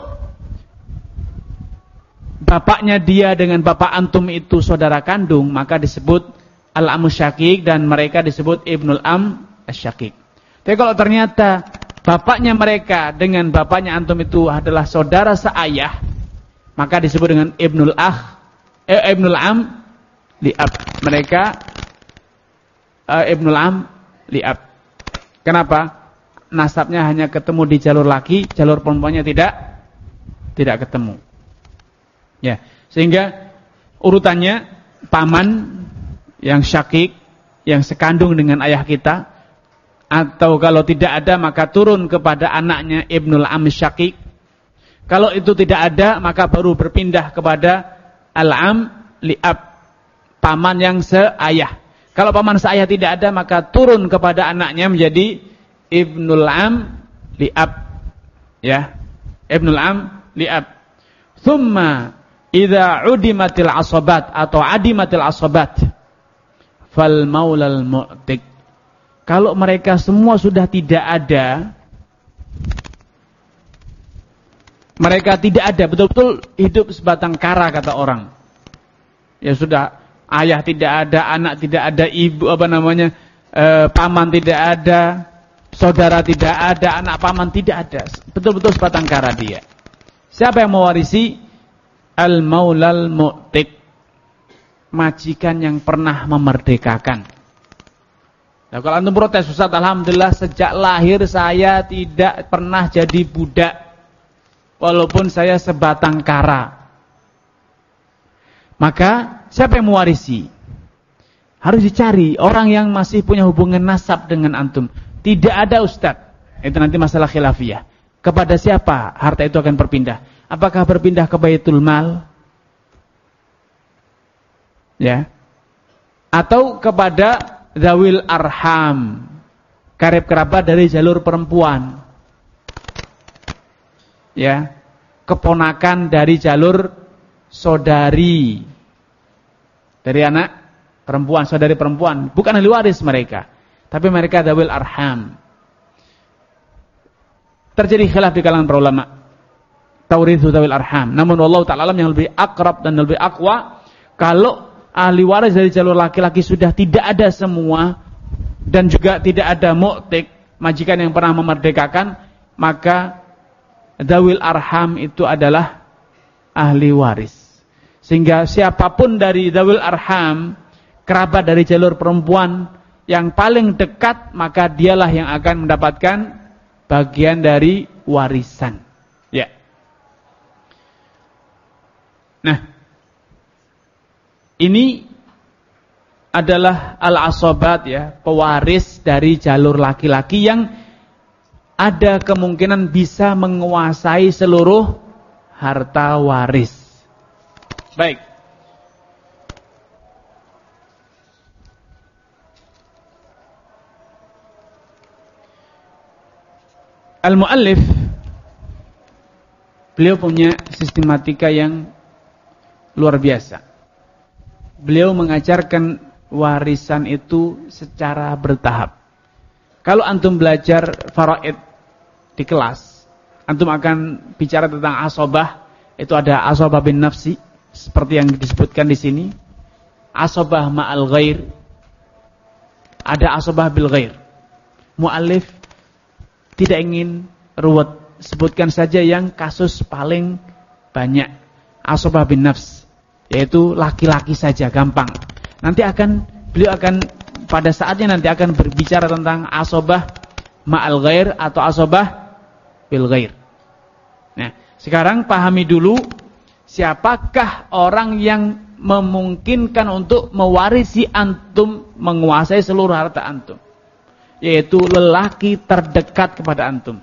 bapaknya dia dengan bapak antum itu saudara kandung, maka disebut al-am syakik dan mereka disebut ibnul am syakik. Tapi kalau ternyata bapaknya mereka dengan bapaknya antum itu adalah saudara seayah, maka disebut dengan ibnul akh, eh, ibnul am li'ab. Mereka eh, ibnul am li'ab. Kenapa? nasabnya hanya ketemu di jalur laki, jalur perempuannya tidak tidak ketemu. Ya, sehingga urutannya paman yang syakik, yang sekandung dengan ayah kita, atau kalau tidak ada maka turun kepada anaknya ibnul am syakik. Kalau itu tidak ada maka baru berpindah kepada al-am li'ab, paman yang seayah. Kalau paman seayah tidak ada maka turun kepada anaknya menjadi ibnul am li'ab, ya, ibnul am li'ab. Thumma idza udimatil asabat atau adimatil asabat fal maulal mu'tik. Kalau mereka semua sudah tidak ada, mereka tidak ada, betul-betul hidup sebatang kara kata orang. Ya sudah, ayah tidak ada, anak tidak ada, ibu apa namanya, e, paman tidak ada, saudara tidak ada, anak paman tidak ada. Betul-betul sebatang kara dia. Siapa yang mewarisi? Al-maulal mu'tik, majikan yang pernah memerdekakan. Nah, kalau antum protes, Ustaz, alhamdulillah sejak lahir saya tidak pernah jadi budak, walaupun saya sebatang kara. Maka siapa yang mewarisi? Harus dicari orang yang masih punya hubungan nasab dengan antum. Tidak ada, Ustaz. Itu nanti masalah khilafiyah. Kepada siapa harta itu akan berpindah? Apakah berpindah ke Baitul Mal? Ya. Atau kepada zawil arham, karib kerabat dari jalur perempuan. Ya. Keponakan dari jalur saudari. Dari anak perempuan, saudari perempuan, bukan ahli waris mereka, tapi mereka zawil arham. Terjadi khilaf di kalangan para ulama. Taurithu zawil arham. Namun wallahu ta'ala alam, yang lebih akrab dan lebih aqwa, kalau ahli waris dari jalur laki-laki sudah tidak ada semua dan juga tidak ada mu'tik, majikan yang pernah memerdekakan, maka zawil arham itu adalah ahli waris. Sehingga siapapun dari zawil arham, kerabat dari jalur perempuan yang paling dekat, maka dialah yang akan mendapatkan bagian dari warisan. Ya. Nah, ini adalah al-asobat, ya, pewaris dari jalur laki-laki yang ada kemungkinan bisa menguasai seluruh harta waris. Baik. Al-muallif, beliau punya sistematika yang luar biasa. Beliau mengajarkan warisan itu secara bertahap. Kalau antum belajar faraid di kelas, antum akan bicara tentang asobah. Itu ada asobah bin nafsi, seperti yang disebutkan di sini. Asobah ma'al ghair. Ada asobah bil ghair. Muallif tidak ingin ruwet, sebutkan saja yang kasus paling banyak. Asobah bin nafs, yaitu laki-laki saja, gampang. Nanti akan beliau akan pada saatnya nanti akan berbicara tentang asobah ma'al ghair atau asobah bil ghair. Nah, sekarang pahami dulu siapakah orang yang memungkinkan untuk mewarisi antum, menguasai seluruh harta antum. Yaitu lelaki terdekat kepada antum.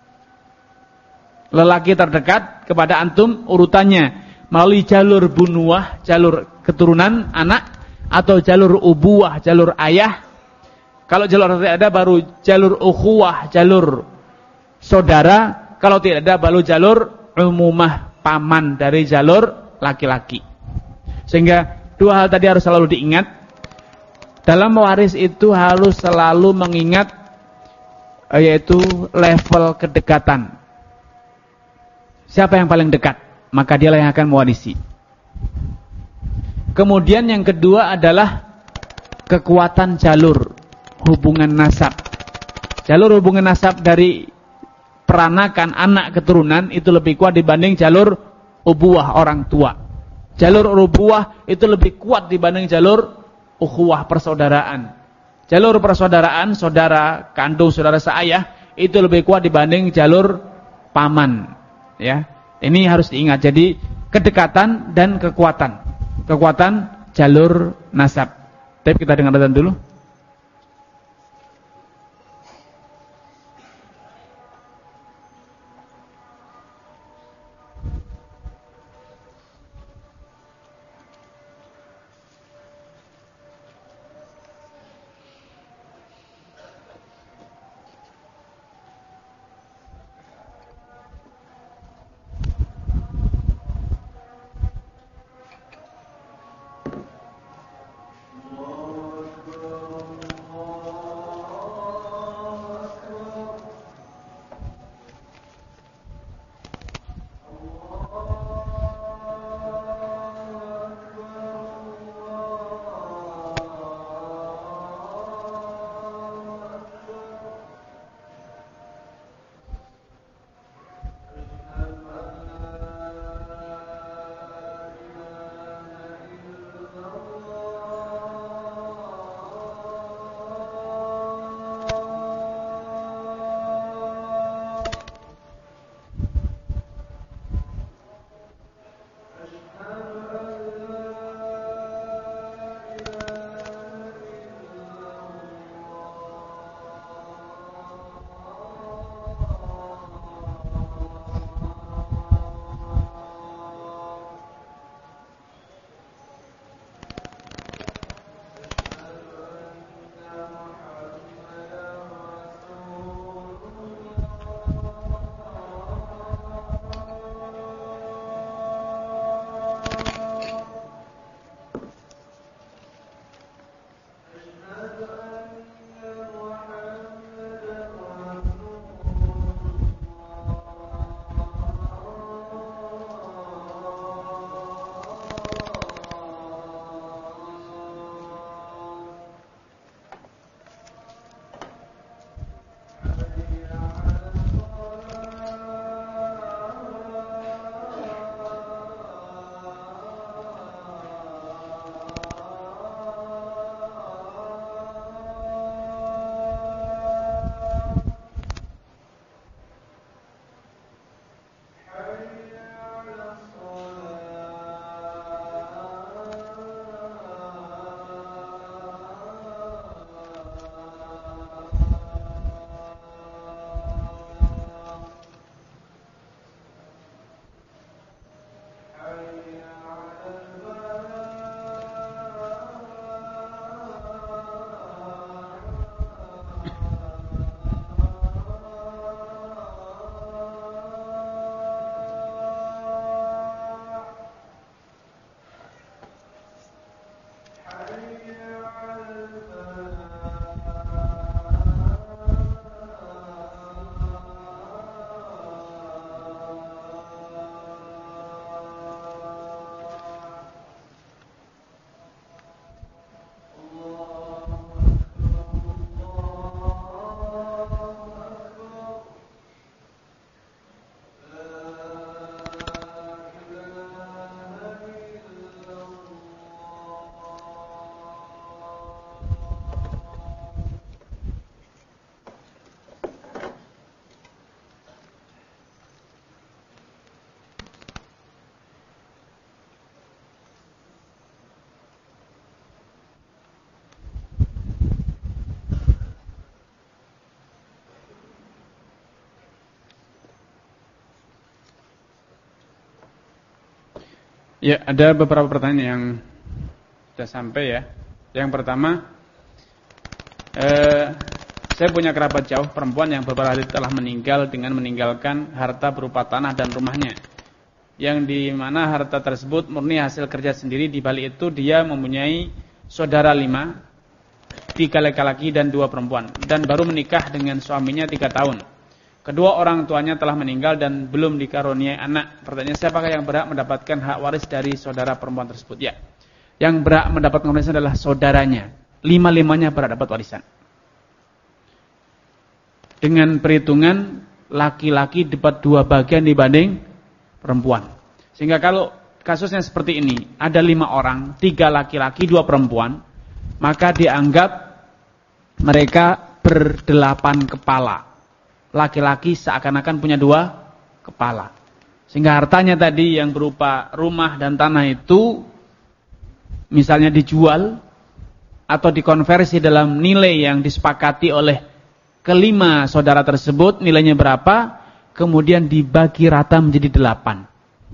Lelaki terdekat kepada antum urutannya melalui jalur bunuah, jalur keturunan anak, atau jalur ubuah, jalur ayah. Kalau jalur tidak ada baru jalur ukhuwah, jalur saudara. Kalau tidak ada baru jalur umumah, paman dari jalur laki-laki. Sehingga dua hal tadi harus selalu diingat. Dalam mewaris itu harus selalu mengingat, yaitu level kedekatan. Siapa yang paling dekat, maka dialah yang akan mewarisi. Kemudian yang kedua adalah kekuatan jalur hubungan nasab. Jalur hubungan nasab dari peranakan anak keturunan itu lebih kuat dibanding jalur ubuah orang tua. Jalur ubuah itu lebih kuat dibanding jalur ukhuwah persaudaraan. Jalur persaudaraan, saudara kandung, saudara seayah, itu lebih kuat dibanding jalur paman. Ya, ini harus diingat. Jadi kedekatan dan kekuatan, kekuatan jalur nasab. Tapi kita dengarkan dulu. Ya, ada beberapa pertanyaan yang sudah sampai ya. Yang pertama, eh, saya punya kerabat jauh perempuan yang beberapa hari telah meninggal dengan meninggalkan harta berupa tanah dan rumahnya, yang di mana harta tersebut murni hasil kerja sendiri. Di balik itu dia mempunyai saudara lima, tiga laki-laki dan dua perempuan, dan baru menikah dengan suaminya tiga tahun. Kedua orang tuanya telah meninggal dan belum dikaruniai anak. Pertanyaan, siapakah yang berhak mendapatkan hak waris dari saudara perempuan tersebut? Ya, yang berhak mendapatkan warisan adalah saudaranya. Lima-limanya berhak dapat warisan. Dengan perhitungan laki-laki dapat dua bagian dibanding perempuan. Sehingga kalau kasusnya seperti ini, ada lima orang, tiga laki-laki, dua perempuan, maka dianggap mereka berdelapan kepala. laki-laki seakan-akan punya dua kepala. Sehingga hartanya tadi yang berupa rumah dan tanah itu misalnya dijual atau dikonversi dalam nilai yang disepakati oleh kelima saudara tersebut, nilainya berapa, kemudian dibagi rata menjadi delapan.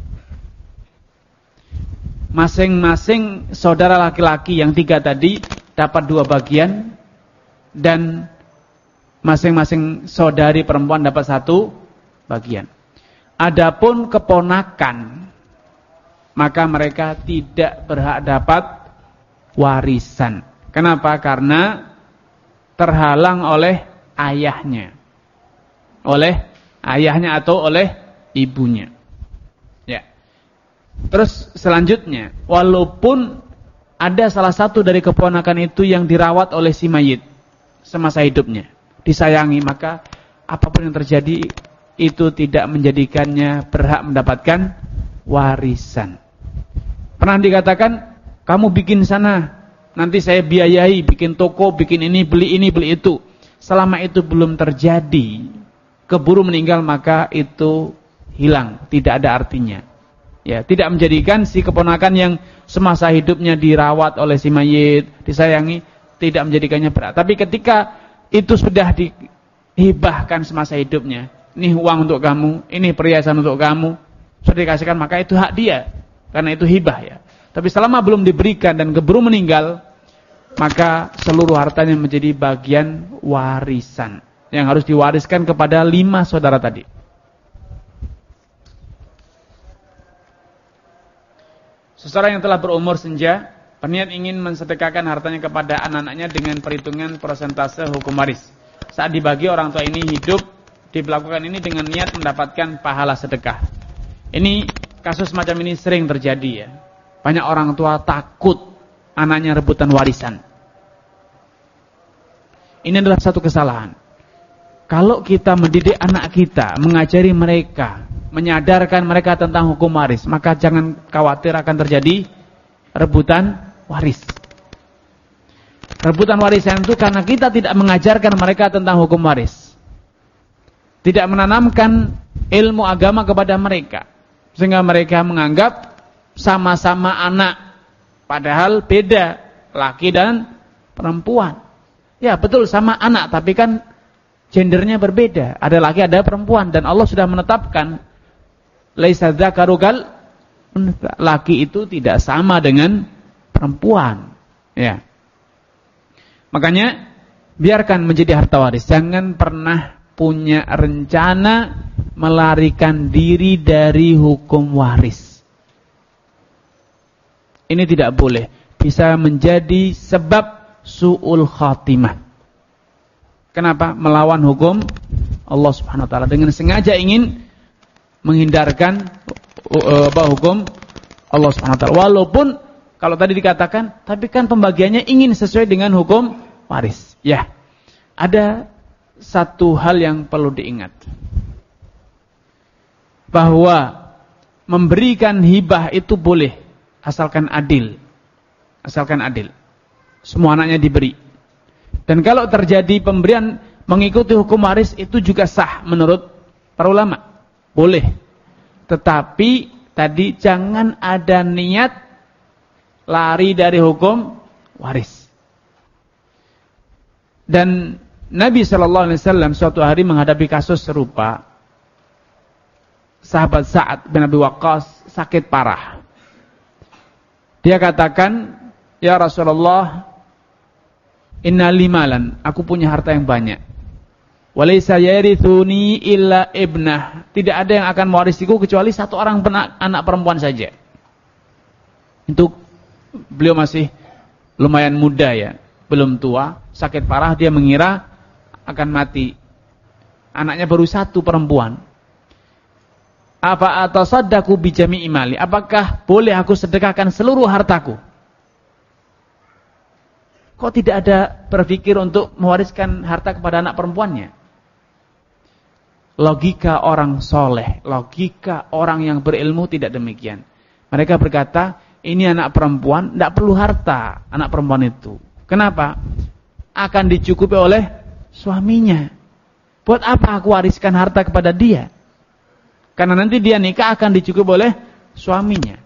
Masing-masing saudara laki-laki yang tiga tadi dapat dua bagian, dan masing-masing saudari perempuan dapat satu bagian. Adapun keponakan, maka mereka tidak berhak dapat warisan. Kenapa? Karena terhalang oleh ayahnya. Oleh ayahnya atau oleh ibunya. Ya. Terus selanjutnya, walaupun ada salah satu dari keponakan itu yang dirawat oleh si mayit semasa hidupnya, disayangi, maka apapun yang terjadi itu tidak menjadikannya berhak mendapatkan warisan. Pernah dikatakan, kamu bikin sana, nanti saya biayai, bikin toko, bikin ini, beli ini, beli itu. Selama itu belum terjadi, keburu meninggal, maka itu hilang, tidak ada artinya. Ya, tidak menjadikan si keponakan yang semasa hidupnya dirawat oleh si mayit, disayangi, tidak menjadikannya berat. Tapi ketika itu sudah dihibahkan semasa hidupnya, ini uang untuk kamu, ini perhiasan untuk kamu, sudah dikasihkan, maka itu hak dia, karena itu hibah ya. Tapi selama belum diberikan dan keburu meninggal, maka seluruh hartanya menjadi bagian warisan yang harus diwariskan kepada lima saudara tadi. Seseorang yang telah berumur senja berniat ingin mensedekahkan hartanya kepada anak-anaknya dengan perhitungan persentase hukum waris. Saat dibagi, orang tua ini hidup, dilakukan ini dengan niat mendapatkan pahala sedekah. Ini kasus macam ini sering terjadi ya. Banyak orang tua takut anaknya rebutan warisan. Ini adalah satu kesalahan. Kalau kita mendidik anak kita, mengajari mereka, menyadarkan mereka tentang hukum waris, maka jangan khawatir akan terjadi rebutan waris. Rebutan warisan itu karena kita tidak mengajarkan mereka tentang hukum waris. Tidak menanamkan ilmu agama kepada mereka. Sehingga mereka menganggap sama-sama anak, padahal beda laki dan perempuan. Ya betul, sama anak, tapi kan gendernya berbeda. Ada laki, ada perempuan, dan Allah sudah menetapkan laisa dzakaru kal untha, laki itu tidak sama dengan perempuan. Ya. Makanya biarkan menjadi harta waris. Jangan pernah punya rencana melarikan diri dari hukum waris. Ini tidak boleh, bisa menjadi sebab su'ul khatimah. Kenapa? Melawan hukum Allah Subhanahu wa taala, dengan sengaja ingin menghindarkan uh, uh, hukum Allah Subhanahu wa taala. Walaupun kalau tadi dikatakan, tapi kan pembagiannya ingin sesuai dengan hukum waris. Ya. Ada satu hal yang perlu diingat. Bahwa memberikan hibah itu boleh asalkan adil. Asalkan adil. Semua anaknya diberi. Dan kalau terjadi pemberian mengikuti hukum waris, itu juga sah menurut para ulama. Boleh. Tetapi tadi jangan ada niat lari dari hukum waris. Dan Nabi shallallahu alaihi wasallam suatu hari menghadapi kasus serupa. Sahabat Sa'ad bin Abi Waqqas sakit parah. Dia katakan, ya Rasulullah, inna limalan, aku punya harta yang banyak. Walaysa yarithuni illa ibnah, tidak ada yang akan mewarisiku kecuali satu orang anak perempuan saja. Itu beliau masih lumayan muda ya, belum tua, sakit parah, dia mengira akan mati. Anaknya baru satu perempuan. Apa atasaddaqu bi jami'i mali? Apakah boleh aku sedekahkan seluruh hartaku? Kok tidak ada berpikir untuk mewariskan harta kepada anak perempuannya? Logika orang soleh, logika orang yang berilmu tidak demikian. Mereka berkata, ini anak perempuan, tidak perlu harta anak perempuan itu. Kenapa? Akan dicukupi oleh suaminya. Buat apa aku wariskan harta kepada dia? Karena nanti dia nikah akan dicukupi oleh suaminya.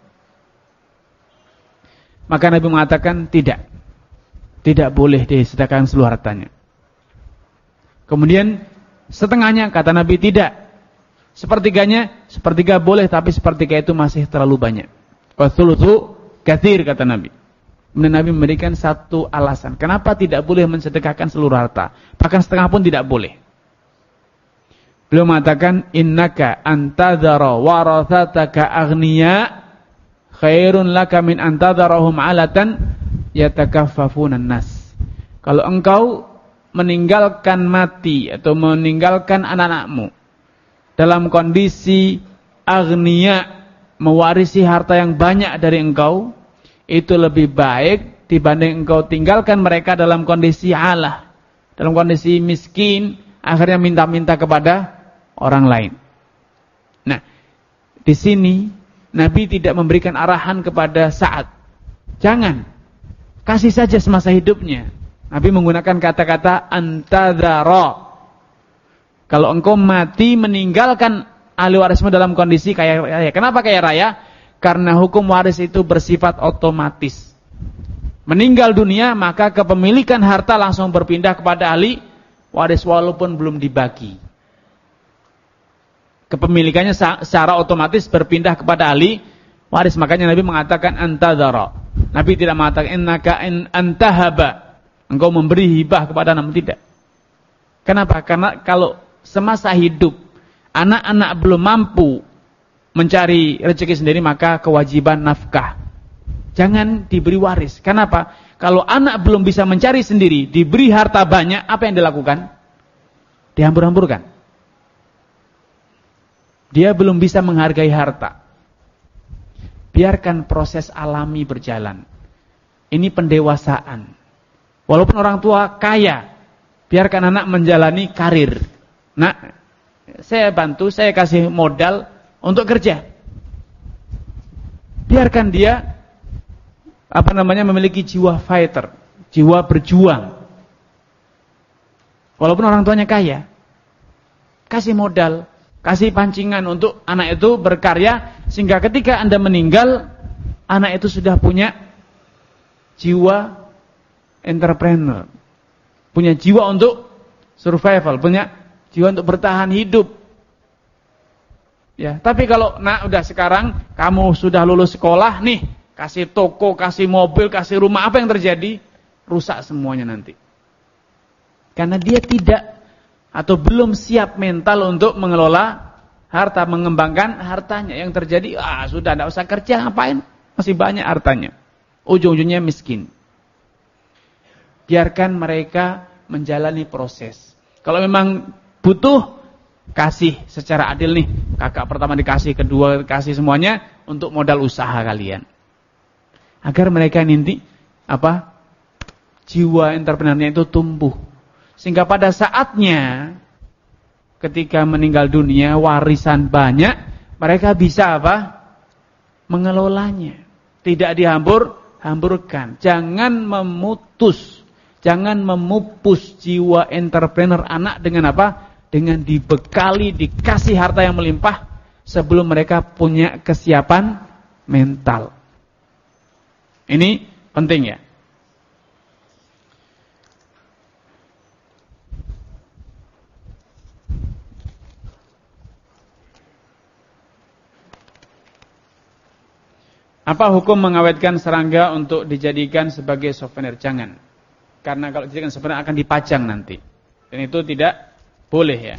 Maka Nabi mengatakan tidak. Tidak boleh disedekahkan seluruh hartanya. Kemudian setengahnya, kata Nabi tidak. Sepertiganya, sepertiga boleh, tapi sepertiga itu masih terlalu banyak. Wathuluthu katsir, kata Nabi. Kemudian Nabi memberikan satu alasan. Kenapa tidak boleh mensedekahkan seluruh harta? Bahkan setengah pun tidak boleh. Beliau mengatakan, innaka antadhara warathataka aghniya khairun laka min antadharahum alatan yatakaffafunan nas. Kalau engkau meninggalkan mati atau meninggalkan anak-anakmu dalam kondisi aghniya, mewarisi harta yang banyak dari engkau, itu lebih baik dibanding engkau tinggalkan mereka dalam kondisi alah, dalam kondisi miskin, akhirnya minta-minta kepada orang lain. Nah, di sini Nabi tidak memberikan arahan kepada Sa'ad. Jangan, kasih saja semasa hidupnya. Nabi menggunakan kata-kata antadzara. Kalau engkau mati meninggalkan ahli warismu dalam kondisi kaya raya. Kenapa kaya raya? Karena hukum waris itu bersifat otomatis. Meninggal dunia, maka kepemilikan harta langsung berpindah kepada ahli waris walaupun belum dibagi. Kepemilikannya secara otomatis berpindah kepada ahli waris. Makanya Nabi mengatakan antadzara. Nabi tidak mengatakan innaka in antahaba, engkau memberi hibah kepada anak, tidak. Kenapa? Karena kalau semasa hidup anak-anak belum mampu mencari rezeki sendiri, maka kewajiban nafkah jangan diberi waris. Kenapa? Kalau anak belum bisa mencari sendiri, diberi harta banyak, apa yang dilakukan? Dihambur-hamburkan. Dia belum bisa menghargai harta. Biarkan proses alami berjalan. Ini pendewasaan. Walaupun orang tua kaya, biarkan anak menjalani karir. Nak, saya bantu, saya kasih modal untuk kerja. Biarkan dia apa namanya memiliki jiwa fighter, jiwa berjuang. Walaupun orang tuanya kaya, kasih modal, kasih pancingan untuk anak itu berkarya, sehingga ketika Anda meninggal, anak itu sudah punya jiwa entrepreneur, punya jiwa untuk survival, punya jiwa untuk bertahan hidup. Ya, tapi kalau nak udah sekarang kamu sudah lulus sekolah nih, kasih toko, kasih mobil, kasih rumah, apa yang terjadi? Rusak semuanya nanti. Karena dia tidak atau belum siap mental untuk mengelola harta, mengembangkan hartanya. Yang terjadi, ah sudah tidak usah kerja, ngapain? Masih banyak hartanya. Ujung-ujungnya miskin. Biarkan mereka menjalani proses. Kalau memang butuh, kasih secara adil nih. Kakak pertama dikasih, kedua dikasih, semuanya untuk modal usaha kalian. Agar mereka nanti apa? Jiwa entrepreneurnya itu tumbuh. Sehingga pada saatnya ketika meninggal dunia, warisan banyak, mereka bisa apa? Mengelolanya. Tidak dihambur-hamburkan. Jangan memutus, jangan memupus jiwa entrepreneur anak dengan apa? Dengan dibekali, dikasih harta yang melimpah sebelum mereka punya kesiapan mental. Ini penting ya. Apa hukum mengawetkan serangga untuk dijadikan sebagai souvenir? Jangan. Karena kalau dijadikan souvenir akan dipajang nanti. Dan itu tidak boleh ya.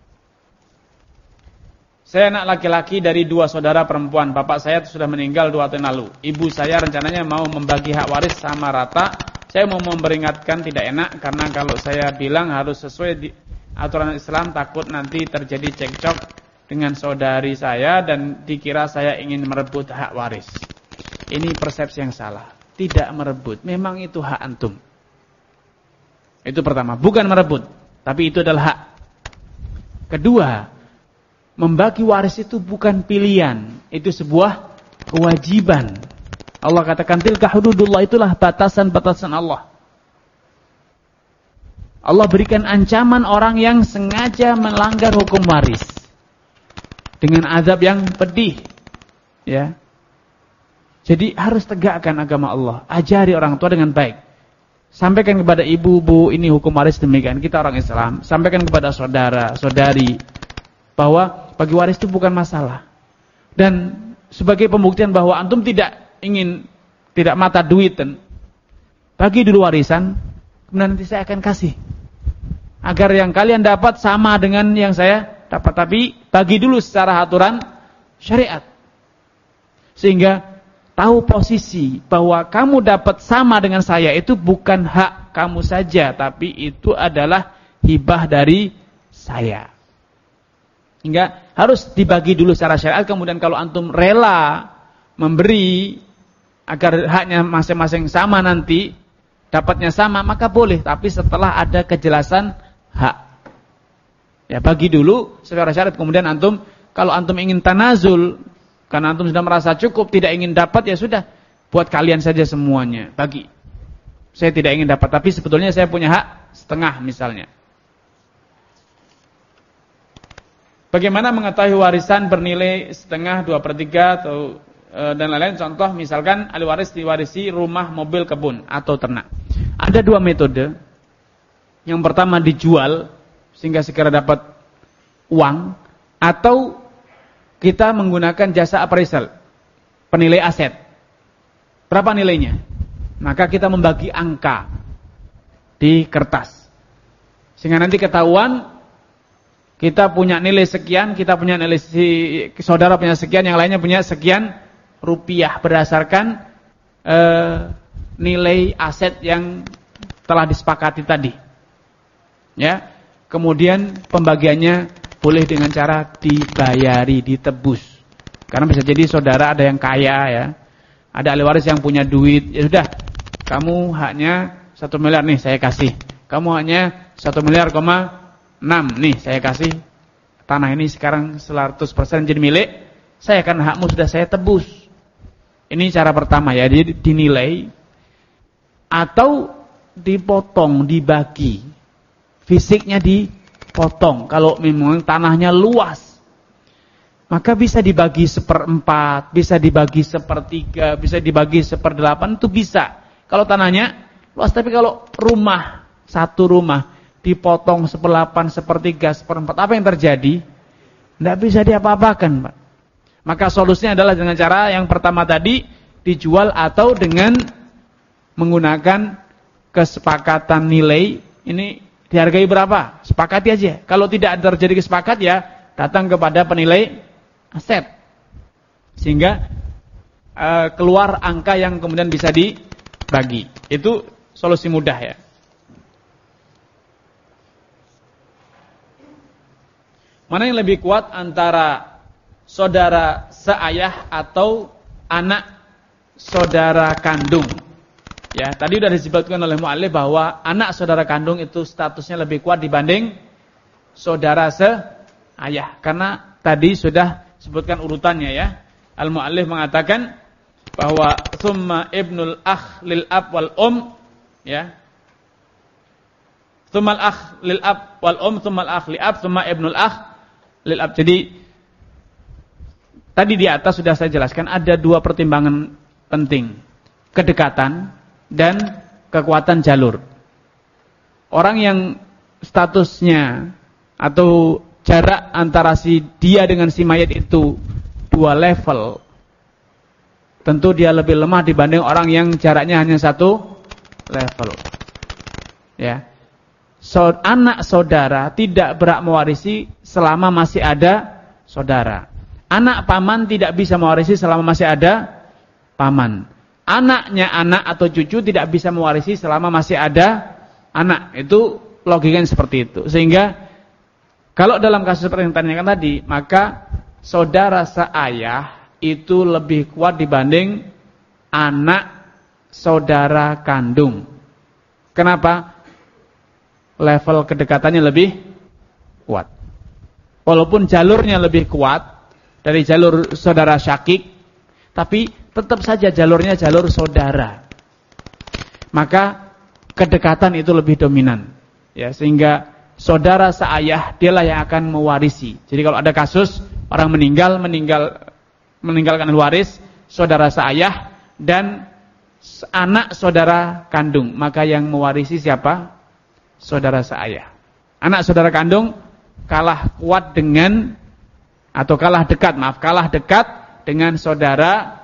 Saya anak laki-laki dari dua saudara perempuan. Bapak saya sudah meninggal dua tahun lalu. Ibu saya rencananya mau membagi hak waris sama rata. Saya mau memperingatkan tidak enak. Karena kalau saya bilang harus sesuai di aturan Islam, takut nanti terjadi cekcok dengan saudari saya dan dikira saya ingin merebut hak waris. Ini persepsi yang salah. Tidak merebut. Memang itu hak antum. Itu pertama. Bukan merebut. Tapi itu adalah hak. Kedua, membagi waris itu bukan pilihan. Itu sebuah kewajiban. Allah katakan tilka hududullah, itulah batasan-batasan Allah. Allah berikan ancaman orang yang sengaja melanggar hukum waris dengan azab yang pedih. Ya. Jadi harus tegakkan agama Allah. Ajari orang tua dengan baik. Sampaikan kepada ibu-ibu ini hukum waris demikian. Kita orang Islam. Sampaikan kepada saudara, saudari bahwa bagi waris itu bukan masalah. Dan sebagai pembuktian bahwa antum tidak ingin tidak mata duitan, bagi dulu warisan, kemudian nanti saya akan kasih. Agar yang kalian dapat sama dengan yang saya dapat. Tapi bagi dulu secara aturan syariat. Sehingga tahu posisi bahwa kamu dapat sama dengan saya itu bukan hak kamu saja. Tapi itu adalah hibah dari saya. Hingga harus dibagi dulu secara syariat. Kemudian kalau antum rela memberi agar haknya masing-masing sama nanti, dapatnya sama, maka boleh. Tapi setelah ada kejelasan hak. Ya, bagi dulu secara syariat. Kemudian antum, kalau antum ingin tanazul, karena antum sudah merasa cukup, tidak ingin dapat, ya sudah, buat kalian saja semuanya, bagi. Saya tidak ingin dapat, tapi sebetulnya saya punya hak setengah misalnya. Bagaimana mengetahui warisan bernilai setengah, dua per tiga, atau e, dan lain-lain. Contoh misalkan ahli waris diwarisi rumah, mobil, kebun, atau ternak. Ada dua metode. Yang pertama dijual sehingga segera dapat uang, atau kita menggunakan jasa appraisal, penilai aset. Berapa nilainya? Maka kita membagi angka di kertas. Sehingga nanti ketahuan kita punya nilai sekian, kita punya nilai si saudara punya sekian, yang lainnya punya sekian rupiah berdasarkan eh, nilai aset yang telah disepakati tadi. Ya, kemudian pembagiannya boleh dengan cara dibayari, ditebus. Karena bisa jadi saudara ada yang kaya ya, ada ahli waris yang punya duit, ya sudah, kamu haknya satu miliar nih saya kasih, kamu haknya satu miliar koma enam nih saya kasih, tanah ini sekarang seratus persen jadi milik saya, kan hakmu sudah saya tebus. Ini cara pertama ya, jadi dinilai atau dipotong, dibagi. Fisiknya dipotong. Kalau memang tanahnya luas, maka bisa dibagi seperempat, bisa dibagi sepertiga, bisa dibagi seperdelapan, itu bisa. Kalau tanahnya luas, tapi kalau rumah, satu rumah dipotong seperdelapan, sepertiga, seperempat, apa yang terjadi? Tidak bisa diapa-apakan, Pak. Maka solusinya adalah dengan cara yang pertama tadi, dijual atau dengan menggunakan kesepakatan nilai. Ini dihargai berapa? Sepakati aja. Kalau tidak terjadi kesepakat, ya datang kepada penilai aset. Sehingga uh, keluar angka yang kemudian bisa dibagi. Itu solusi mudah ya. Mana yang lebih kuat antara saudara seayah atau anak saudara kandung? Ya, tadi sudah disebutkan oleh mu'allif bahwa anak saudara kandung itu statusnya lebih kuat dibanding saudara seayah. Karena tadi sudah sebutkan urutannya ya. Al-mu'allif mengatakan bahwa thumma ibnul akh lil ab wal um, ya. Thumma al-akh lil ab wal um, thumma al-akh li ab, thumma ibnul akh lil ab. Jadi tadi di atas sudah saya jelaskan ada dua pertimbangan penting. Kedekatan dan kekuatan jalur. Orang yang statusnya atau jarak antara si dia dengan si mayat itu dua level, tentu dia lebih lemah dibanding orang yang jaraknya hanya satu level. Ya, so, anak saudara tidak berhak mewarisi selama masih ada saudara. Anak paman tidak bisa mewarisi selama masih ada paman. Anaknya anak atau cucu tidak bisa mewarisi selama masih ada anak. Itu logikanya seperti itu. Sehingga kalau dalam kasus seperti yang ditanyakan tadi, maka saudara seayah itu lebih kuat dibanding anak saudara kandung. Kenapa? Level kedekatannya lebih kuat. Walaupun jalurnya lebih kuat dari jalur saudara syakik, tapi tetap saja jalurnya jalur saudara. Maka kedekatan itu lebih dominan. Ya, sehingga saudara seayah dialah yang akan mewarisi. Jadi kalau ada kasus orang meninggal meninggal meninggalkan waris saudara seayah dan anak saudara kandung, maka yang mewarisi siapa? Saudara seayah. Anak saudara kandung kalah kuat dengan atau kalah dekat, maaf, kalah dekat dengan saudara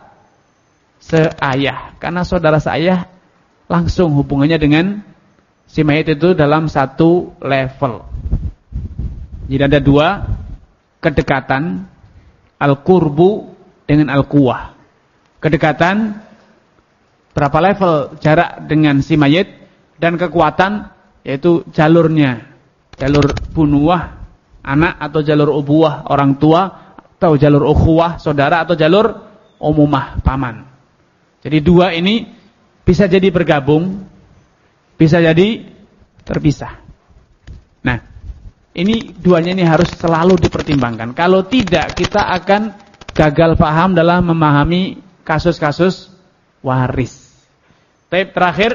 seayah. Karena saudara seayah langsung hubungannya dengan si mayit itu dalam satu level. Jadi ada dua kedekatan, al-qurbu dengan al-quwah. Kedekatan berapa level jarak dengan si mayit, dan kekuatan yaitu jalurnya, jalur bunuah anak atau jalur ubuah orang tua, atau jalur ukhuwah saudara, atau jalur umumah paman. Jadi dua ini bisa jadi bergabung, bisa jadi terpisah. Nah, ini duanya ini harus selalu dipertimbangkan. Kalau tidak, kita akan gagal paham dalam memahami kasus-kasus waris. Tapi terakhir,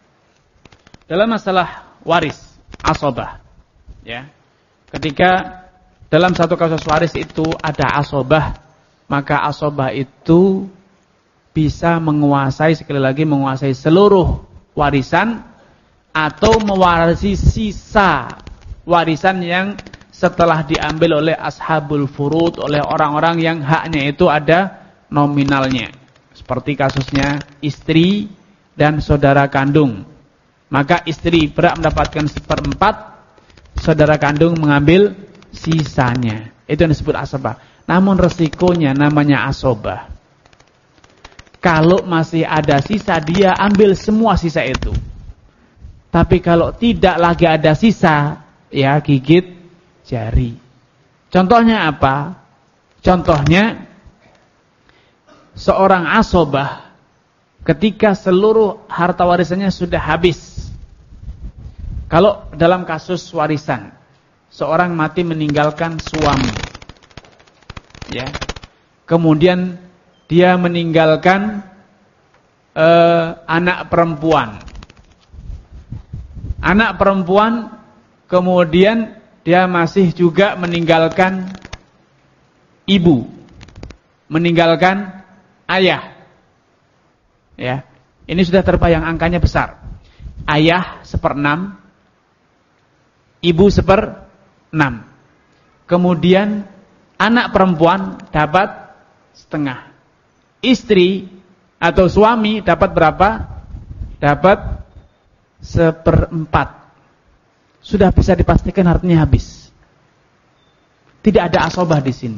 dalam masalah waris, asobah, ya, ketika dalam satu kasus waris itu ada asobah, maka asobah itu bisa menguasai, sekali lagi menguasai seluruh warisan atau mewarisi sisa warisan yang setelah diambil oleh ashabul furud, oleh orang-orang yang haknya itu ada nominalnya. Seperti kasusnya istri dan saudara kandung. Maka istri berhak mendapatkan seperempat, saudara kandung mengambil sisanya. Itu yang disebut asobah. Namun resikonya namanya asobah. Kalau masih ada sisa, dia ambil semua sisa itu. Tapi kalau tidak lagi ada sisa, ya gigit jari. Contohnya apa? Contohnya seorang asobah ketika seluruh harta warisannya sudah habis. Kalau dalam kasus warisan, seorang mati meninggalkan suami, ya, kemudian dia meninggalkan eh, anak perempuan. Anak perempuan, kemudian dia masih juga meninggalkan ibu, meninggalkan ayah. Ya, ini sudah terbayang angkanya besar. Ayah seperenam, ibu seperenam. Kemudian anak perempuan dapat setengah. Istri atau suami dapat berapa? Dapat seperempat. Sudah bisa dipastikan hartanya habis. Tidak ada asobah di sini.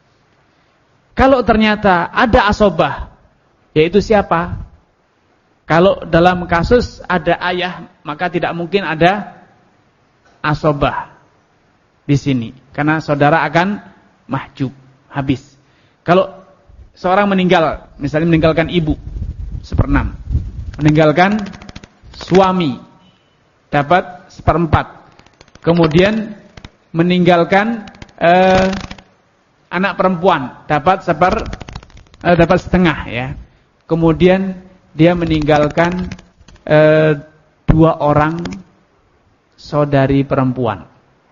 Kalau ternyata ada asobah, yaitu siapa? Kalau dalam kasus ada ayah, maka tidak mungkin ada asobah di sini, karena saudara akan mahjub, habis. Kalau seorang meninggal, misalnya meninggalkan ibu seperenam, meninggalkan suami dapat seperempat, kemudian meninggalkan eh, anak perempuan dapat seper eh, dapat setengah, ya. Kemudian dia meninggalkan eh, dua orang saudari perempuan,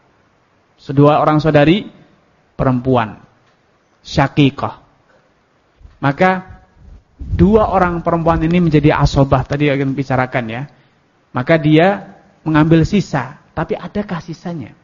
dua orang saudari perempuan, syaqiqah. Maka dua orang perempuan ini menjadi asobah, tadi akan bicarakan, ya. Maka dia mengambil sisa, tapi adakah sisanya?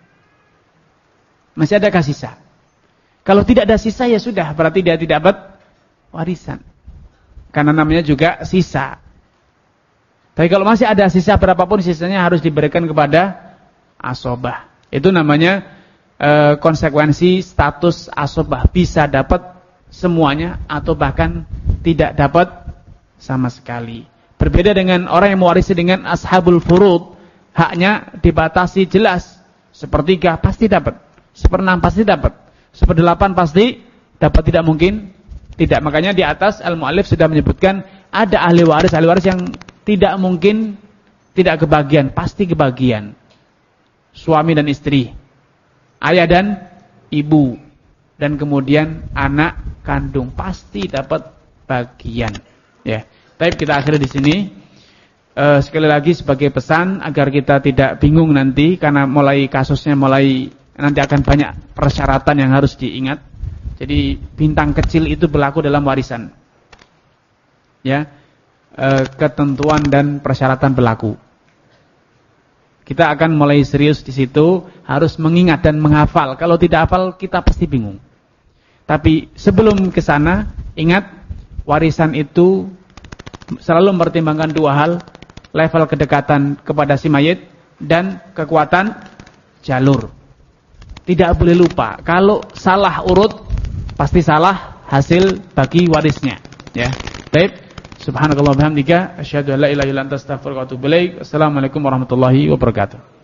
Masih adakah sisa? Kalau tidak ada sisa, ya sudah, berarti dia tidak dapat warisan. Karena namanya juga sisa. Tapi kalau masih ada sisa berapapun, sisanya harus diberikan kepada asobah. Itu namanya e, konsekuensi status asobah. Bisa dapat semuanya atau bahkan tidak dapat sama sekali. Berbeda dengan orang yang mewarisi dengan ashabul furud, haknya dibatasi jelas. Sepertiga pasti dapat, seperenam pasti dapat, seperdelapan pasti dapat, tidak mungkin tidak. Makanya di atas al-mu'allif sudah menyebutkan ada ahli waris, ahli waris yang tidak mungkin tidak kebagian, pasti kebagian. Suami dan istri, ayah dan ibu, dan kemudian anak kandung pasti dapat bagian. Ya, tapi kita akhiri di sini. Uh, sekali lagi sebagai pesan agar kita tidak bingung nanti, karena mulai kasusnya mulai nanti akan banyak persyaratan yang harus diingat. Jadi bintang kecil itu berlaku dalam warisan, ya, uh, ketentuan dan persyaratan berlaku. Kita akan mulai serius di situ, harus mengingat dan menghafal. Kalau tidak hafal kita pasti bingung. Tapi sebelum ke sana, ingat warisan itu selalu mempertimbangkan dua hal. Level kedekatan kepada si mayit dan kekuatan jalur. Tidak boleh lupa, kalau salah urut pasti salah hasil bagi warisnya, ya. Baik, subhanakallah bihamdika asyhadu an la ilaha illa anta astaghfiruka wa atubu ilaik. Assalamualaikum warahmatullahi wabarakatuh.